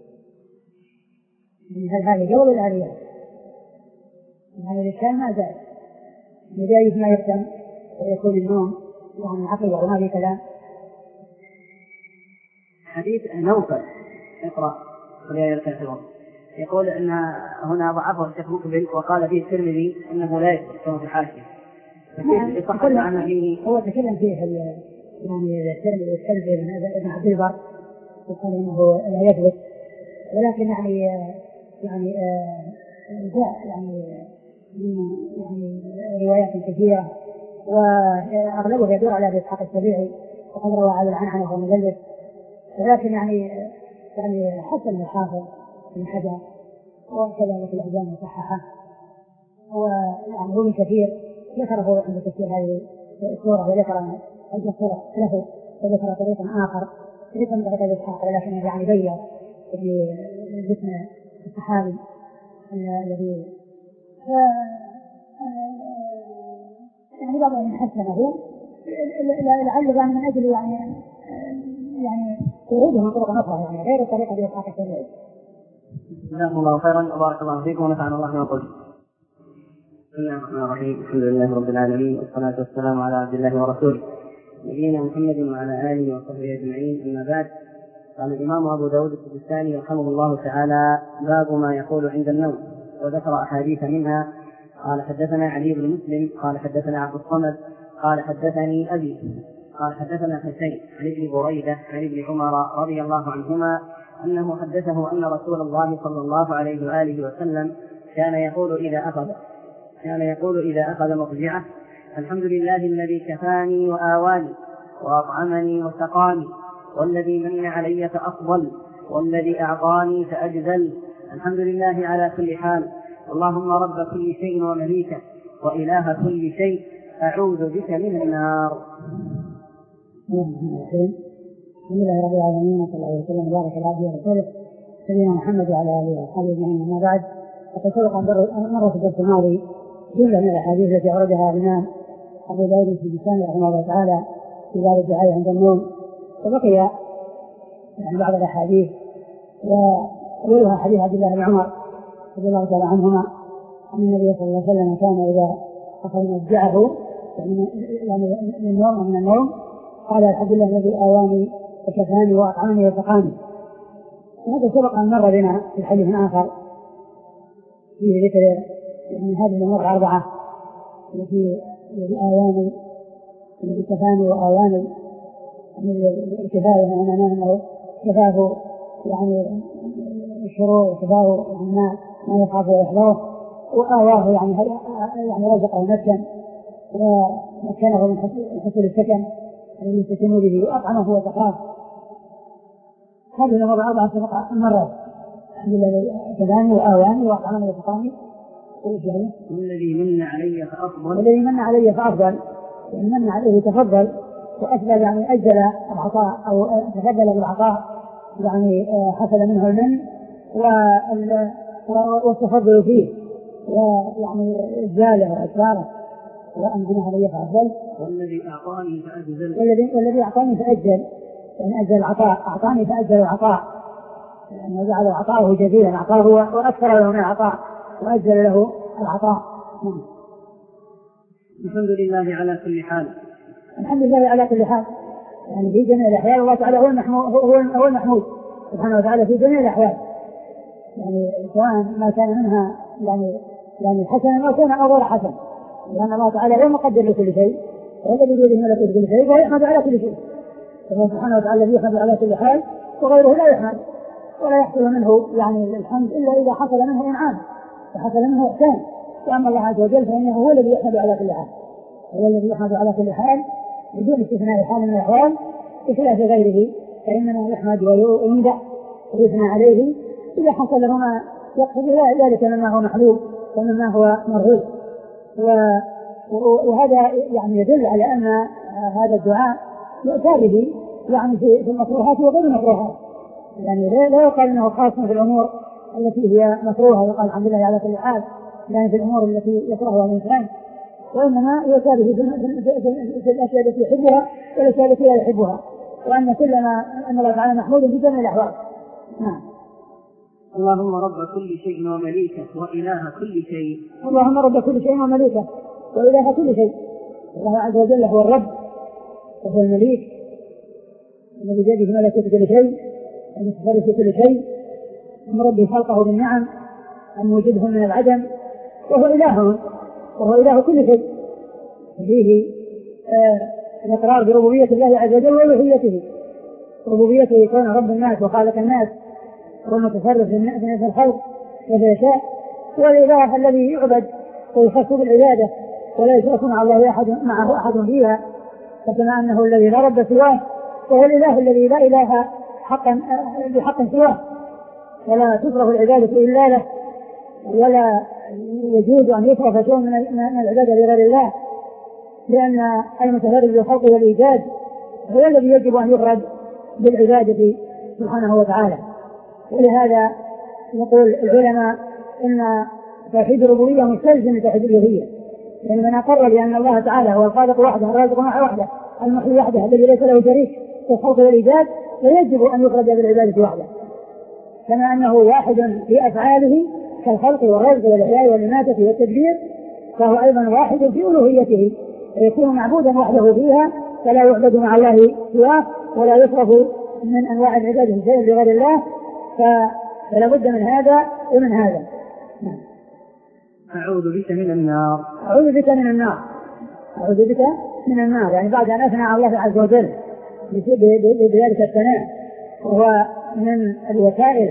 هذا جو الآلية هذا الإشكال ما زال لذلك ما يقدم ويكون النوم يعني عقل وما في كلام. حديث نوفل اقرأ قل الكافرون يقول أن هنا ضعفه الشيخ مقبل وقال فيه الترمذي أنه لا يثبت كما في الحاشية يصحح عنه فيه هو تكلم فيه يعني الترمذي يتكلم فيه ابن عبد البر وقال انه لا يثبت ولكن يعني يعني جاء يعني يعني روايات كثيرة واغلبها يدور على ابي اسحاق السبيعي وقد روى على العنعنة ومجلد ولكن يعني يعني حسن الحافظ بن حجر وكذلك الألباني صححه ويعني هو كثير ذكره عند تفسير هذه السورة وذكر عدة سورة له وذكر طريقا آخر طريقا من طريق ابي اسحاق ولكن يعني بين في جسم الصحابي الذي يعني بعضهم حسنه لعله يعني من أجل يعني يعني وروده من طرق أخرى يعني غير الطريقة التي يسعى كثيرا. جزاكم الله خيرا وبارك الله فيكم ونفعنا الله بما قلتم. بسم الله الرحمن الرحيم الحمد لله رب العالمين والصلاة والسلام على عبد الله ورسوله نبينا محمد وعلى آله وصحبه أجمعين. أما بعد قال الإمام أبو داود السجستاني رحمه الله تعالى باب ما يقول عند النوم وذكر أحاديث منها. قال حدثنا علي بن مسلم قال حدثنا عبد الصمد قال حدثني أبي قال حدثنا حسين عن ابن بريدة عن ابن عمر رضي الله عنهما أنه حدثه أن رسول الله صلى الله عليه وآله وسلم كان يقول إذا أخذ كان يقول إذا أخذ مضجعه الحمد لله الذي كفاني وآواني وأطعمني وسقاني والذي من علي فأفضل والذي أعطاني فأجزل الحمد لله على كل حال اللهم رب كل شيء ومليكه وإله كل شيء أعوذ بك من النار. الحمد لله رب العالمين وصلى الله وسلم وبارك على عبده ورسوله سيدنا محمد وعلى اله واصحابه اجمعين. اما بعد فقد سبق مره في الدرس الماضي جمله من الاحاديث التي اوردها الامام ابو داود السجستاني رحمه الله تعالى في باب الدعاء عند النوم وبقي يعني بعض الاحاديث واولها حديث عبد الله بن عمر رضي الله تعالى عنهما ان النبي صلى الله عليه وسلم كان اذا اخذ مضجعه يعني من النوم ومن النوم قال الحمد لله الذي آواني وكفاني وأطعمني وسقاني. وهذا سبق أن مر بنا في حديث آخر فيه ذكر يعني هذه الأمور أربعة التي الذي آواني الذي كفاني وآواني الكفاية أنا نعمه كفاه يعني الشرور وكفاه يعني ما ما يخاف ويحذره وآواه يعني يعني رزقه مسكن ومكنه من حصول السكن الذي يستكن به وأطعمه وسقاه. هذه الأمور الأربعة سبق مرات الحمد لله كفاني وآواني وأطعمني وسقاني والذي من علي فأفضل والذي من علي فأفضل يعني من عليه تفضل وأثبت يعني أجل العطاء أو تفضل بالعطاء يعني حصل منه المن والتفضل فيه ويعني إجلاله وإكراره وأن من علي فأفضل والذي أعطاني فأجزل والذي والذي أعطاني فأجل يعني أجل العطاء، أعطاني فأجل العطاء، يعني جعل عطاءه جزيلا، أعطاه وأكثر له من العطاء وأجل له العطاء. الحمد لله على كل حال. الحمد لله على كل حال، يعني في جميع الأحوال الله تعالى هو المحمود، هو المحمود سبحانه وتعالى في جميع الأحوال، يعني سواء ما كان منها يعني يعني حسنا أو كان أو غير حسن، لأن الله تعالى هو مقدر لكل شيء، هو الذي بيده ملكوت كل شيء وهو يحمد على كل شيء. الله سبحانه وتعالى الذي يحمد على كل حال وغيره لا يحمد ولا يحصل منه يعني الحمد إلا إذا حصل منه إنعام وحصل منه إحسان. وأما الله عز وجل فإنه هو الذي يحمد على كل حال، هو الذي يحمد على كل حال بدون استثناء حال من الأحوال، بخلاف غيره فإنه يحمد ويمدح ويثنى عليه إذا حصل له ما يقصد ذلك مما هو محبوب ومما هو مرغوب. وهذا يعني يدل على أن هذا الدعاء يؤتى به يعني في المكروهات وغير المكروهات، يعني لا يقال أنه خاص في الأمور التي هي مكروهة يقال الحمد لله على كل حال، يعني في الأمور التي يكرهها الإنسان، وإنما يؤتى به في الأشياء التي يحبها والأشياء التي لا يحبها، وأن كل ما أن الله تعالى محمود في جميع الأحوال. نعم. اللهم رب كل شيء ومليكه وإله كل شيء. اللهم رب كل شيء ومليكه وإله كل شيء. الله عز وجل هو الرب وهو المليك الذي بيده ملكوت كل شيء المتصرف في كل شيء، مربي خلقه بالنعم أن يوجدهم من العدم، وهو إله وهو إله كل شيء. فيه آه الإقرار بربوبية الله عز وجل وألوهيته، ربوبيته كون رب الناس وخالق الناس والمتصرف في الخلق كيف يشاء، والإله الذي يعبد ويخص بالعبادة ولا يشرك مع الله أحد معه أحد فيها، فكما أنه الذي لا رب سواه وهو الإله الذي لا إله حقا بحق سواه، ولا تصرف العبادة إلا له، ولا يجوز أن يصرف شيء من العبادة لغير الله، لأن المتفرد بالخلق والإيجاد هو الذي يجب أن يفرد بالعبادة سبحانه وتعالى. ولهذا يقول العلماء إن توحيد الربوبية مستلزم لتوحيد الألوهية، يعني من أقر بأن الله تعالى هو الخالق وحده الرازق وحده المحيي وحده الذي ليس له شريك في الخلق والإيجاد، فيجب أن يفرد بالعبادة وحده، كما أنه واحد في أفعاله كالخلق والرزق والإحياء والإماتة والتدبير، فهو أيضا واحد في ألوهيته، يكون معبودا وحده فيها فلا يعبد مع الله سواه ولا يصرف من أنواع العبادة شيء لغير الله، فلا بد من هذا ومن هذا. أعوذ بك من النار. أعوذ بك من النار. أعوذ بك من النار، يعني بعد أن أثنى على الله عز وجل بذلك الثناء، وهو من الوسائل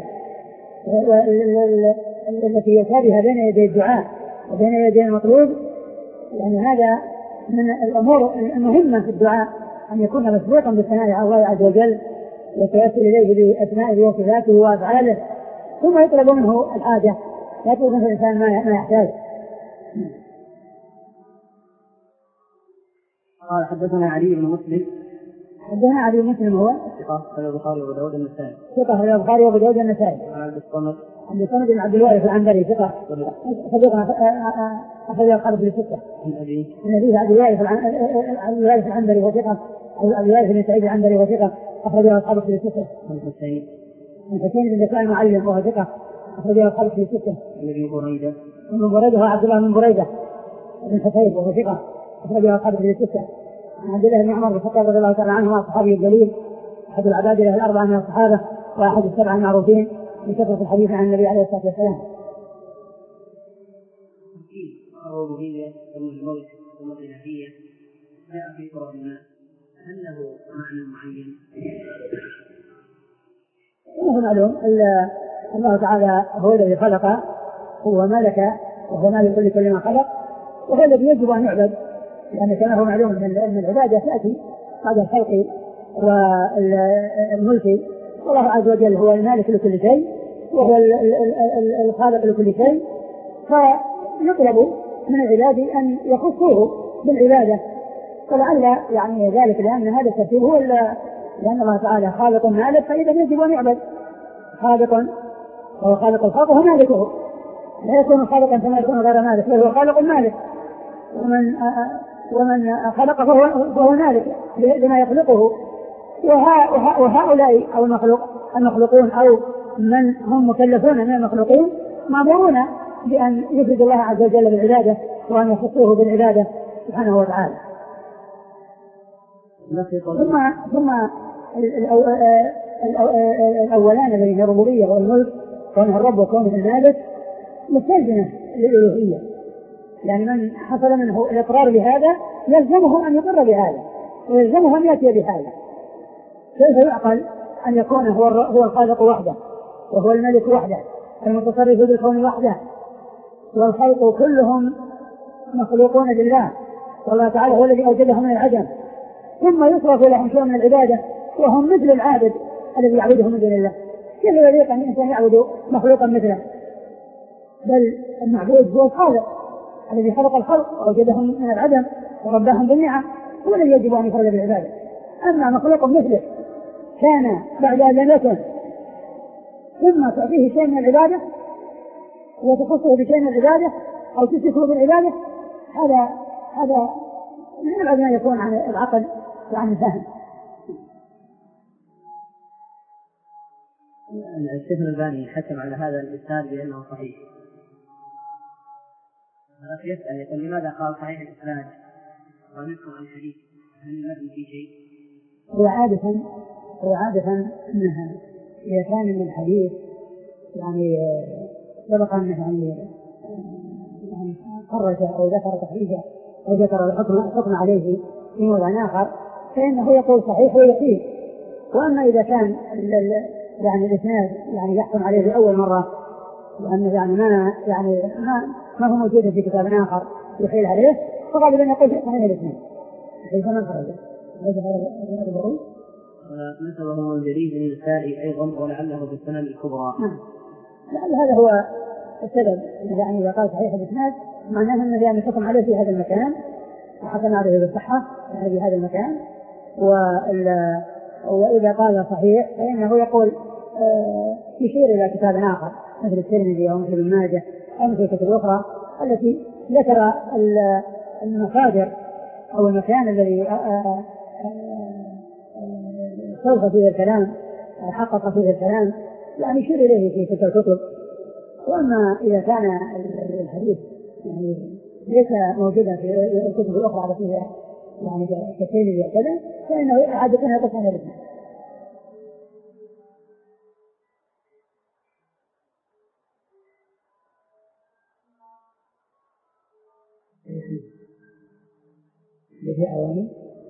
التي يسابها بين يدي الدعاء وبين يدي المطلوب، يعني هذا من الأمور المهمة في الدعاء أن يكون مسبوقا بالثناء على الله عز وجل ويتوسل إليه بأسمائه وصفاته وأفعاله، ثم يطلب منه الحاجة، يطلب منه الإنسان ما يحتاج. قال حدثنا علي بن مسلم. حدثنا علي بن مسلم هو ثقة أخرجه البخاري وأبو داود النسائي. ثقة أخرجه البخاري وأبو داود النسائي. عبد الصمد. عبد الصمد بن عبد الوارث العنبري ثقة صديقنا أخرجه الخالد بن ستة. عن أبيه. عن أبيه عبد الوارث عبد الوارث العنبري وثقة. عبد الوارث بن سعيد العنبري وثقة أخرجه الخالد بن ستة. عن حسين. عن حسين بن سعيد المعلم وهو ثقة أخرجه الخالد بن ستة. عن أبي بريدة. من بريدة هو عبد الله بن بريدة بن حسين وهو ثقة أخرجه الخالد بن ستة. عن عبد الله بن عمر بن الخطاب رضي الله تعالى عنهما الصحابي الجليل أحد العبادلة الأربعة من الصحابة وأحد السبعة المعروفين بكثرة الحديث عن النبي عليه الصلاة والسلام. الربوبية والملك والإلهية جاء في سورة الناس، هل له معنى معين؟ إنه معلوم الله تعالى هو الذي خلق هو مالك وهو مالك لكل ما خلق، وهو الذي يجب أن يعبد، لأن كما هو معلوم أن العبادة تأتي بعد الخلق والملك، والله عز وجل هو المالك لكل شيء وهو الخالق لكل شيء، فيطلب من العباد أن يخصوه بالعبادة. فلعل يعني ذلك لأن هذا الترتيب هو لأن الله تعالى خالق مالك، فإذا يجب أن يعبد. خالق وهو خالق الخلق وهو مالكه، لا يكون خالقا كما يكون غير مالك، بل هو خالق مالك، ومن ومن خلقه فهو مالك بما يخلقه، وهؤلاء أو المخلوق المخلوقون أو من هم مكلفون من المخلوقين مأمورون بأن يفردوا الله عز وجل بالعبادة وأن يخصوه بالعبادة سبحانه وتعالى. ثم ثم الأولان بين الربوبية والملك كونه الرب وكونه المالك مستلزمة للألوهية، يعني من حصل منه الإقرار بهذا يلزمه أن يقر بهذا ويلزمه أن يأتي بهذا. كيف يعقل أن يكون هو هو الخالق وحده وهو الملك وحده المتصرف بالكون وحده والخلق كلهم مخلوقون لله والله تعالى هو الذي أوجدهم من العدم، ثم يصرف لهم شيء من العبادة وهم مثل العابد الذي يعبده من دون الله؟ كيف يليق أن الإنسان يعبد مخلوقا مثله؟ بل المعبود هو الخالق الذي خلق الخلق وأوجدهم من العدم ورباهم بالنعم، هو الذي يجب أن يفرد بالعبادة. أما مخلوق مثله كان بعد أن لم يكن ثم تعطيه شيء من العبادة وتخصه بشيء من العبادة أو تشركه بالعبادة، هذا هذا من أبعد ما يكون عن العقل وعن الفهم. الشيخ الألباني حكم على هذا الإسناد بأنه صحيح، يسأل يقول لماذا قال صحيح الإسناد ومنكم الحديث هل الذي في شيء؟ هو عادة هو عادة أنها إذا كان من الحديث يعني سبق أنه يعني يعني خرج أو ذكر تخريجه أو ذكر الحكم عليه في موضع آخر فإنه يقول صحيح ويقيم. وأما إذا كان يعني الإسناد يعني يحكم عليه لأول مرة وأنه يعني ما يعني ما ما هو موجود في كتاب آخر يحيل عليه فغالبا يقول صحيح الإسناد كيف من خرج ليس هذا الضروري نسبه الجديد للنسائي أيضا ولعله بالسنن الكبرى. نعم لعل هذا هو السبب يعني إذا قال صحيح الإسناد معناه أنه يعني حكم عليه في هذا المكان وحكم عليه بالصحة في هذا المكان، وإذا قال صحيح فإنه يقول آه يشير إلى كتاب آخر مثل الترمذي أو مثل ابن ماجه أو مثل الكتب الأخرى التي ذكر المصادر أو المكان الذي سوف فيه الكلام حقق فيه الكلام يعني يشير إليه في تلك الكتب. وأما إذا كان الحديث يعني ليس موجودا في الكتب الأخرى التي فيها يعني كثير كذا فإنه عادة يقف عن الإسلام. في أواني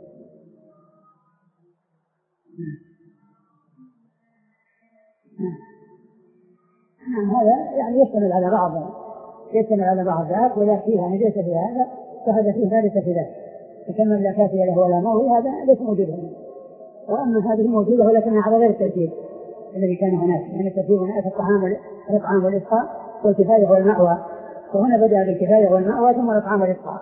نعم هذا يعني يشتمل على بعض يشتمل على بعض ذاك ولا فيه يعني ليس في هذا فهذا فيه ليس في ذاك، فكما لا كافي له ولا موي هذا ليس موجود هنا. وأما هذه موجودة ولكنها على غير الترتيب الذي كان هناك، يعني الترتيب هنا في الطعام والإطعام والإسقاء والكفاية والمأوى، وهنا بدأ بالكفاية والمأوى ثم الإطعام والإسقاء.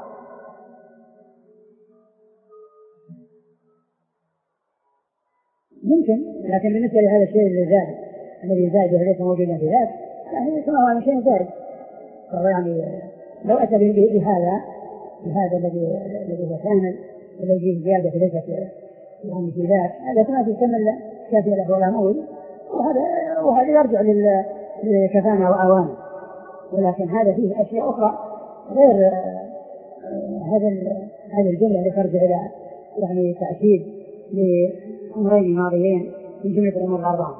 ممكن لكن بالنسبة لهذا الشيء اللي زاد الذي زاد وليس موجودا في ذاك يعني كما هو شيء زاد، فهو يعني لو أتى بهذا بهذا الذي الذي هو كامل الذي يجيب زيادة في ليس يعني في ذاك هذا كما تكمل كافي له ولا موي، وهذا وهذا يرجع للكفانة وأوانه. ولكن هذا فيه أشياء أخرى غير هذا هذه الجملة اللي ترجع إلى يعني تأكيد لأمرين ماضيين من جملة الأمور الأربعة.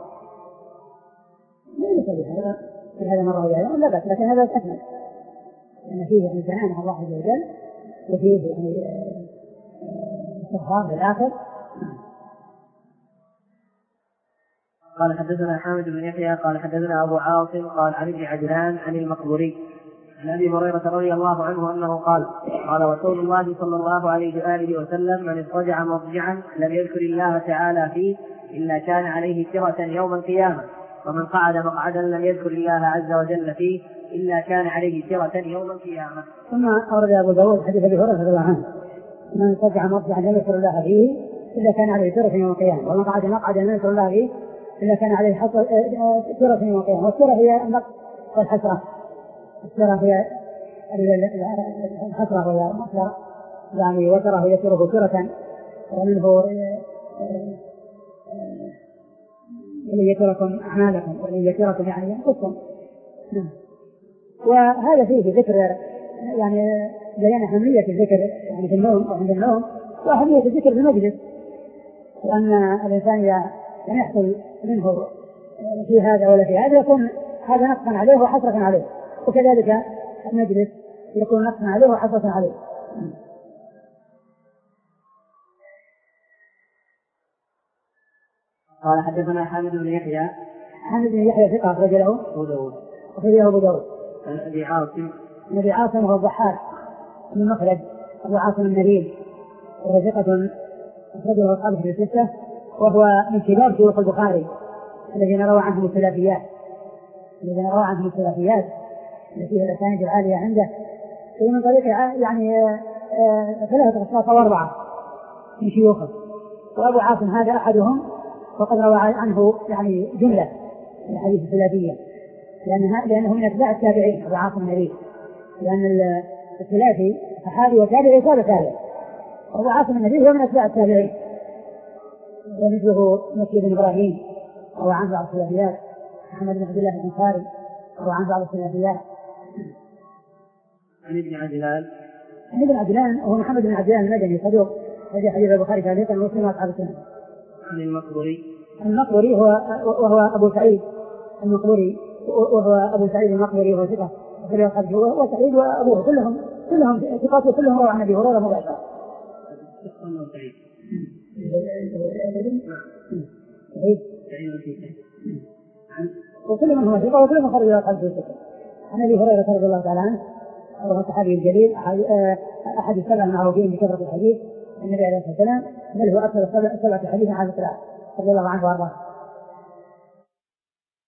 ليس بهذا هذا مرة ولا لا بس، لكن هذا أكمل لأن فيه يعني سبحانه الله عز وجل وفيه يعني استغفار بالآخر. قال حدثنا حامد بن يحيى قال حدثنا أبو عاصم قال عن ابن عجلان عن المقبوري عن أبي هريرة رضي الله عنه أنه قال قال رسول الله صلى الله عليه وآله وسلم من اضطجع مضجعا لم يذكر الله تعالى فيه إلا كان عليه ترة يوم القيامة، ومن قعد مقعدا لم يذكر الله عز وجل فيه إلا كان عليه ترة يوم القيامة. ثم أورد أبو داود حديث أبي هريرة رضي الله عنه من اضطجع مضجعا لم يذكر الله فيه إلا كان عليه ترة يوم القيامة، ومن قعد مقعدا لم يذكر الله فيه إلا كان عليه ترة يوم القيامة. والترة هي النقص والحسرة، الترة هي الحسرة ولا المصدر يعني وتره يتره ترة، ومنه ولن يتركم أعمالكم ولن يتركم يعني ينقصكم. نعم. وهذا فيه ذكر يعني بيان أهمية الذكر يعني في النوم أو عند النوم، وأهمية الذكر في المجلس، وأن الإنسان إذا لم يحصل منه في هذا ولا في هذا يكون هذا نقصا عليه وحسرة عليه، وكذلك المجلس يكون نقصا عليه وحسرة عليه. قال حدثنا حامد بن يحيى. حامد بن يحيى ثقة أخرج له أبو داود. أخرج له أبو داود. عن أبي عاصم. أبي عاصم هو الضحاك بن مخلد أبو عاصم النبيل، وهو ثقة أخرجه أصحابه في الستة، وهو من كبار شيوخ البخاري الذين روى عنهم الثلاثيات الذين روى عنهم الثلاثيات التي هي الأسانيد العالية عنده، ومن طريق يعني ثلاثة أشخاص أو أربعة من شيوخه، وأبو عاصم هذا أحدهم، وقد روى عنه يعني جملة من الحديث الثلاثية، لأنه, لأنه من أتباع التابعين أبو عاصم النبيل، لأن الثلاثي صحابي وتابعي تابع تابع، أبو عاصم النبيل هو من أتباع التابعين، ومثله مكي بن إبراهيم روى عن بعض الثلاثيات، محمد بن عبد الله الأنصاري روى عن بعض الثلاثيات. عن ابن عجلان. عن ابن عجلان هو محمد بن عجلان المدني صدوق، هذا حديث البخاري تعليقا ومسلم وأصحاب السنة. عن المقبري. المقبري هو وهو أبو سعيد المقبري، وهو أبو سعيد المقبري، وهو ثقة، وهو سعيد وأبوه كلهم كلهم ثقات، وكلهم روى عن أبي هريرة مباشرة. وكل من هو ثقة وكل من خرج إلى قلبه ثقة. عن أبي هريرة رضي الله تعالى عنه وهو الصحابي الجليل أحد السبع المعروفين بكثرة الحديث النبي عليه الصلاة والسلام، بل هو أكثر سبعة حديثا عن الصلاة رضي الله عنه وأرضاه.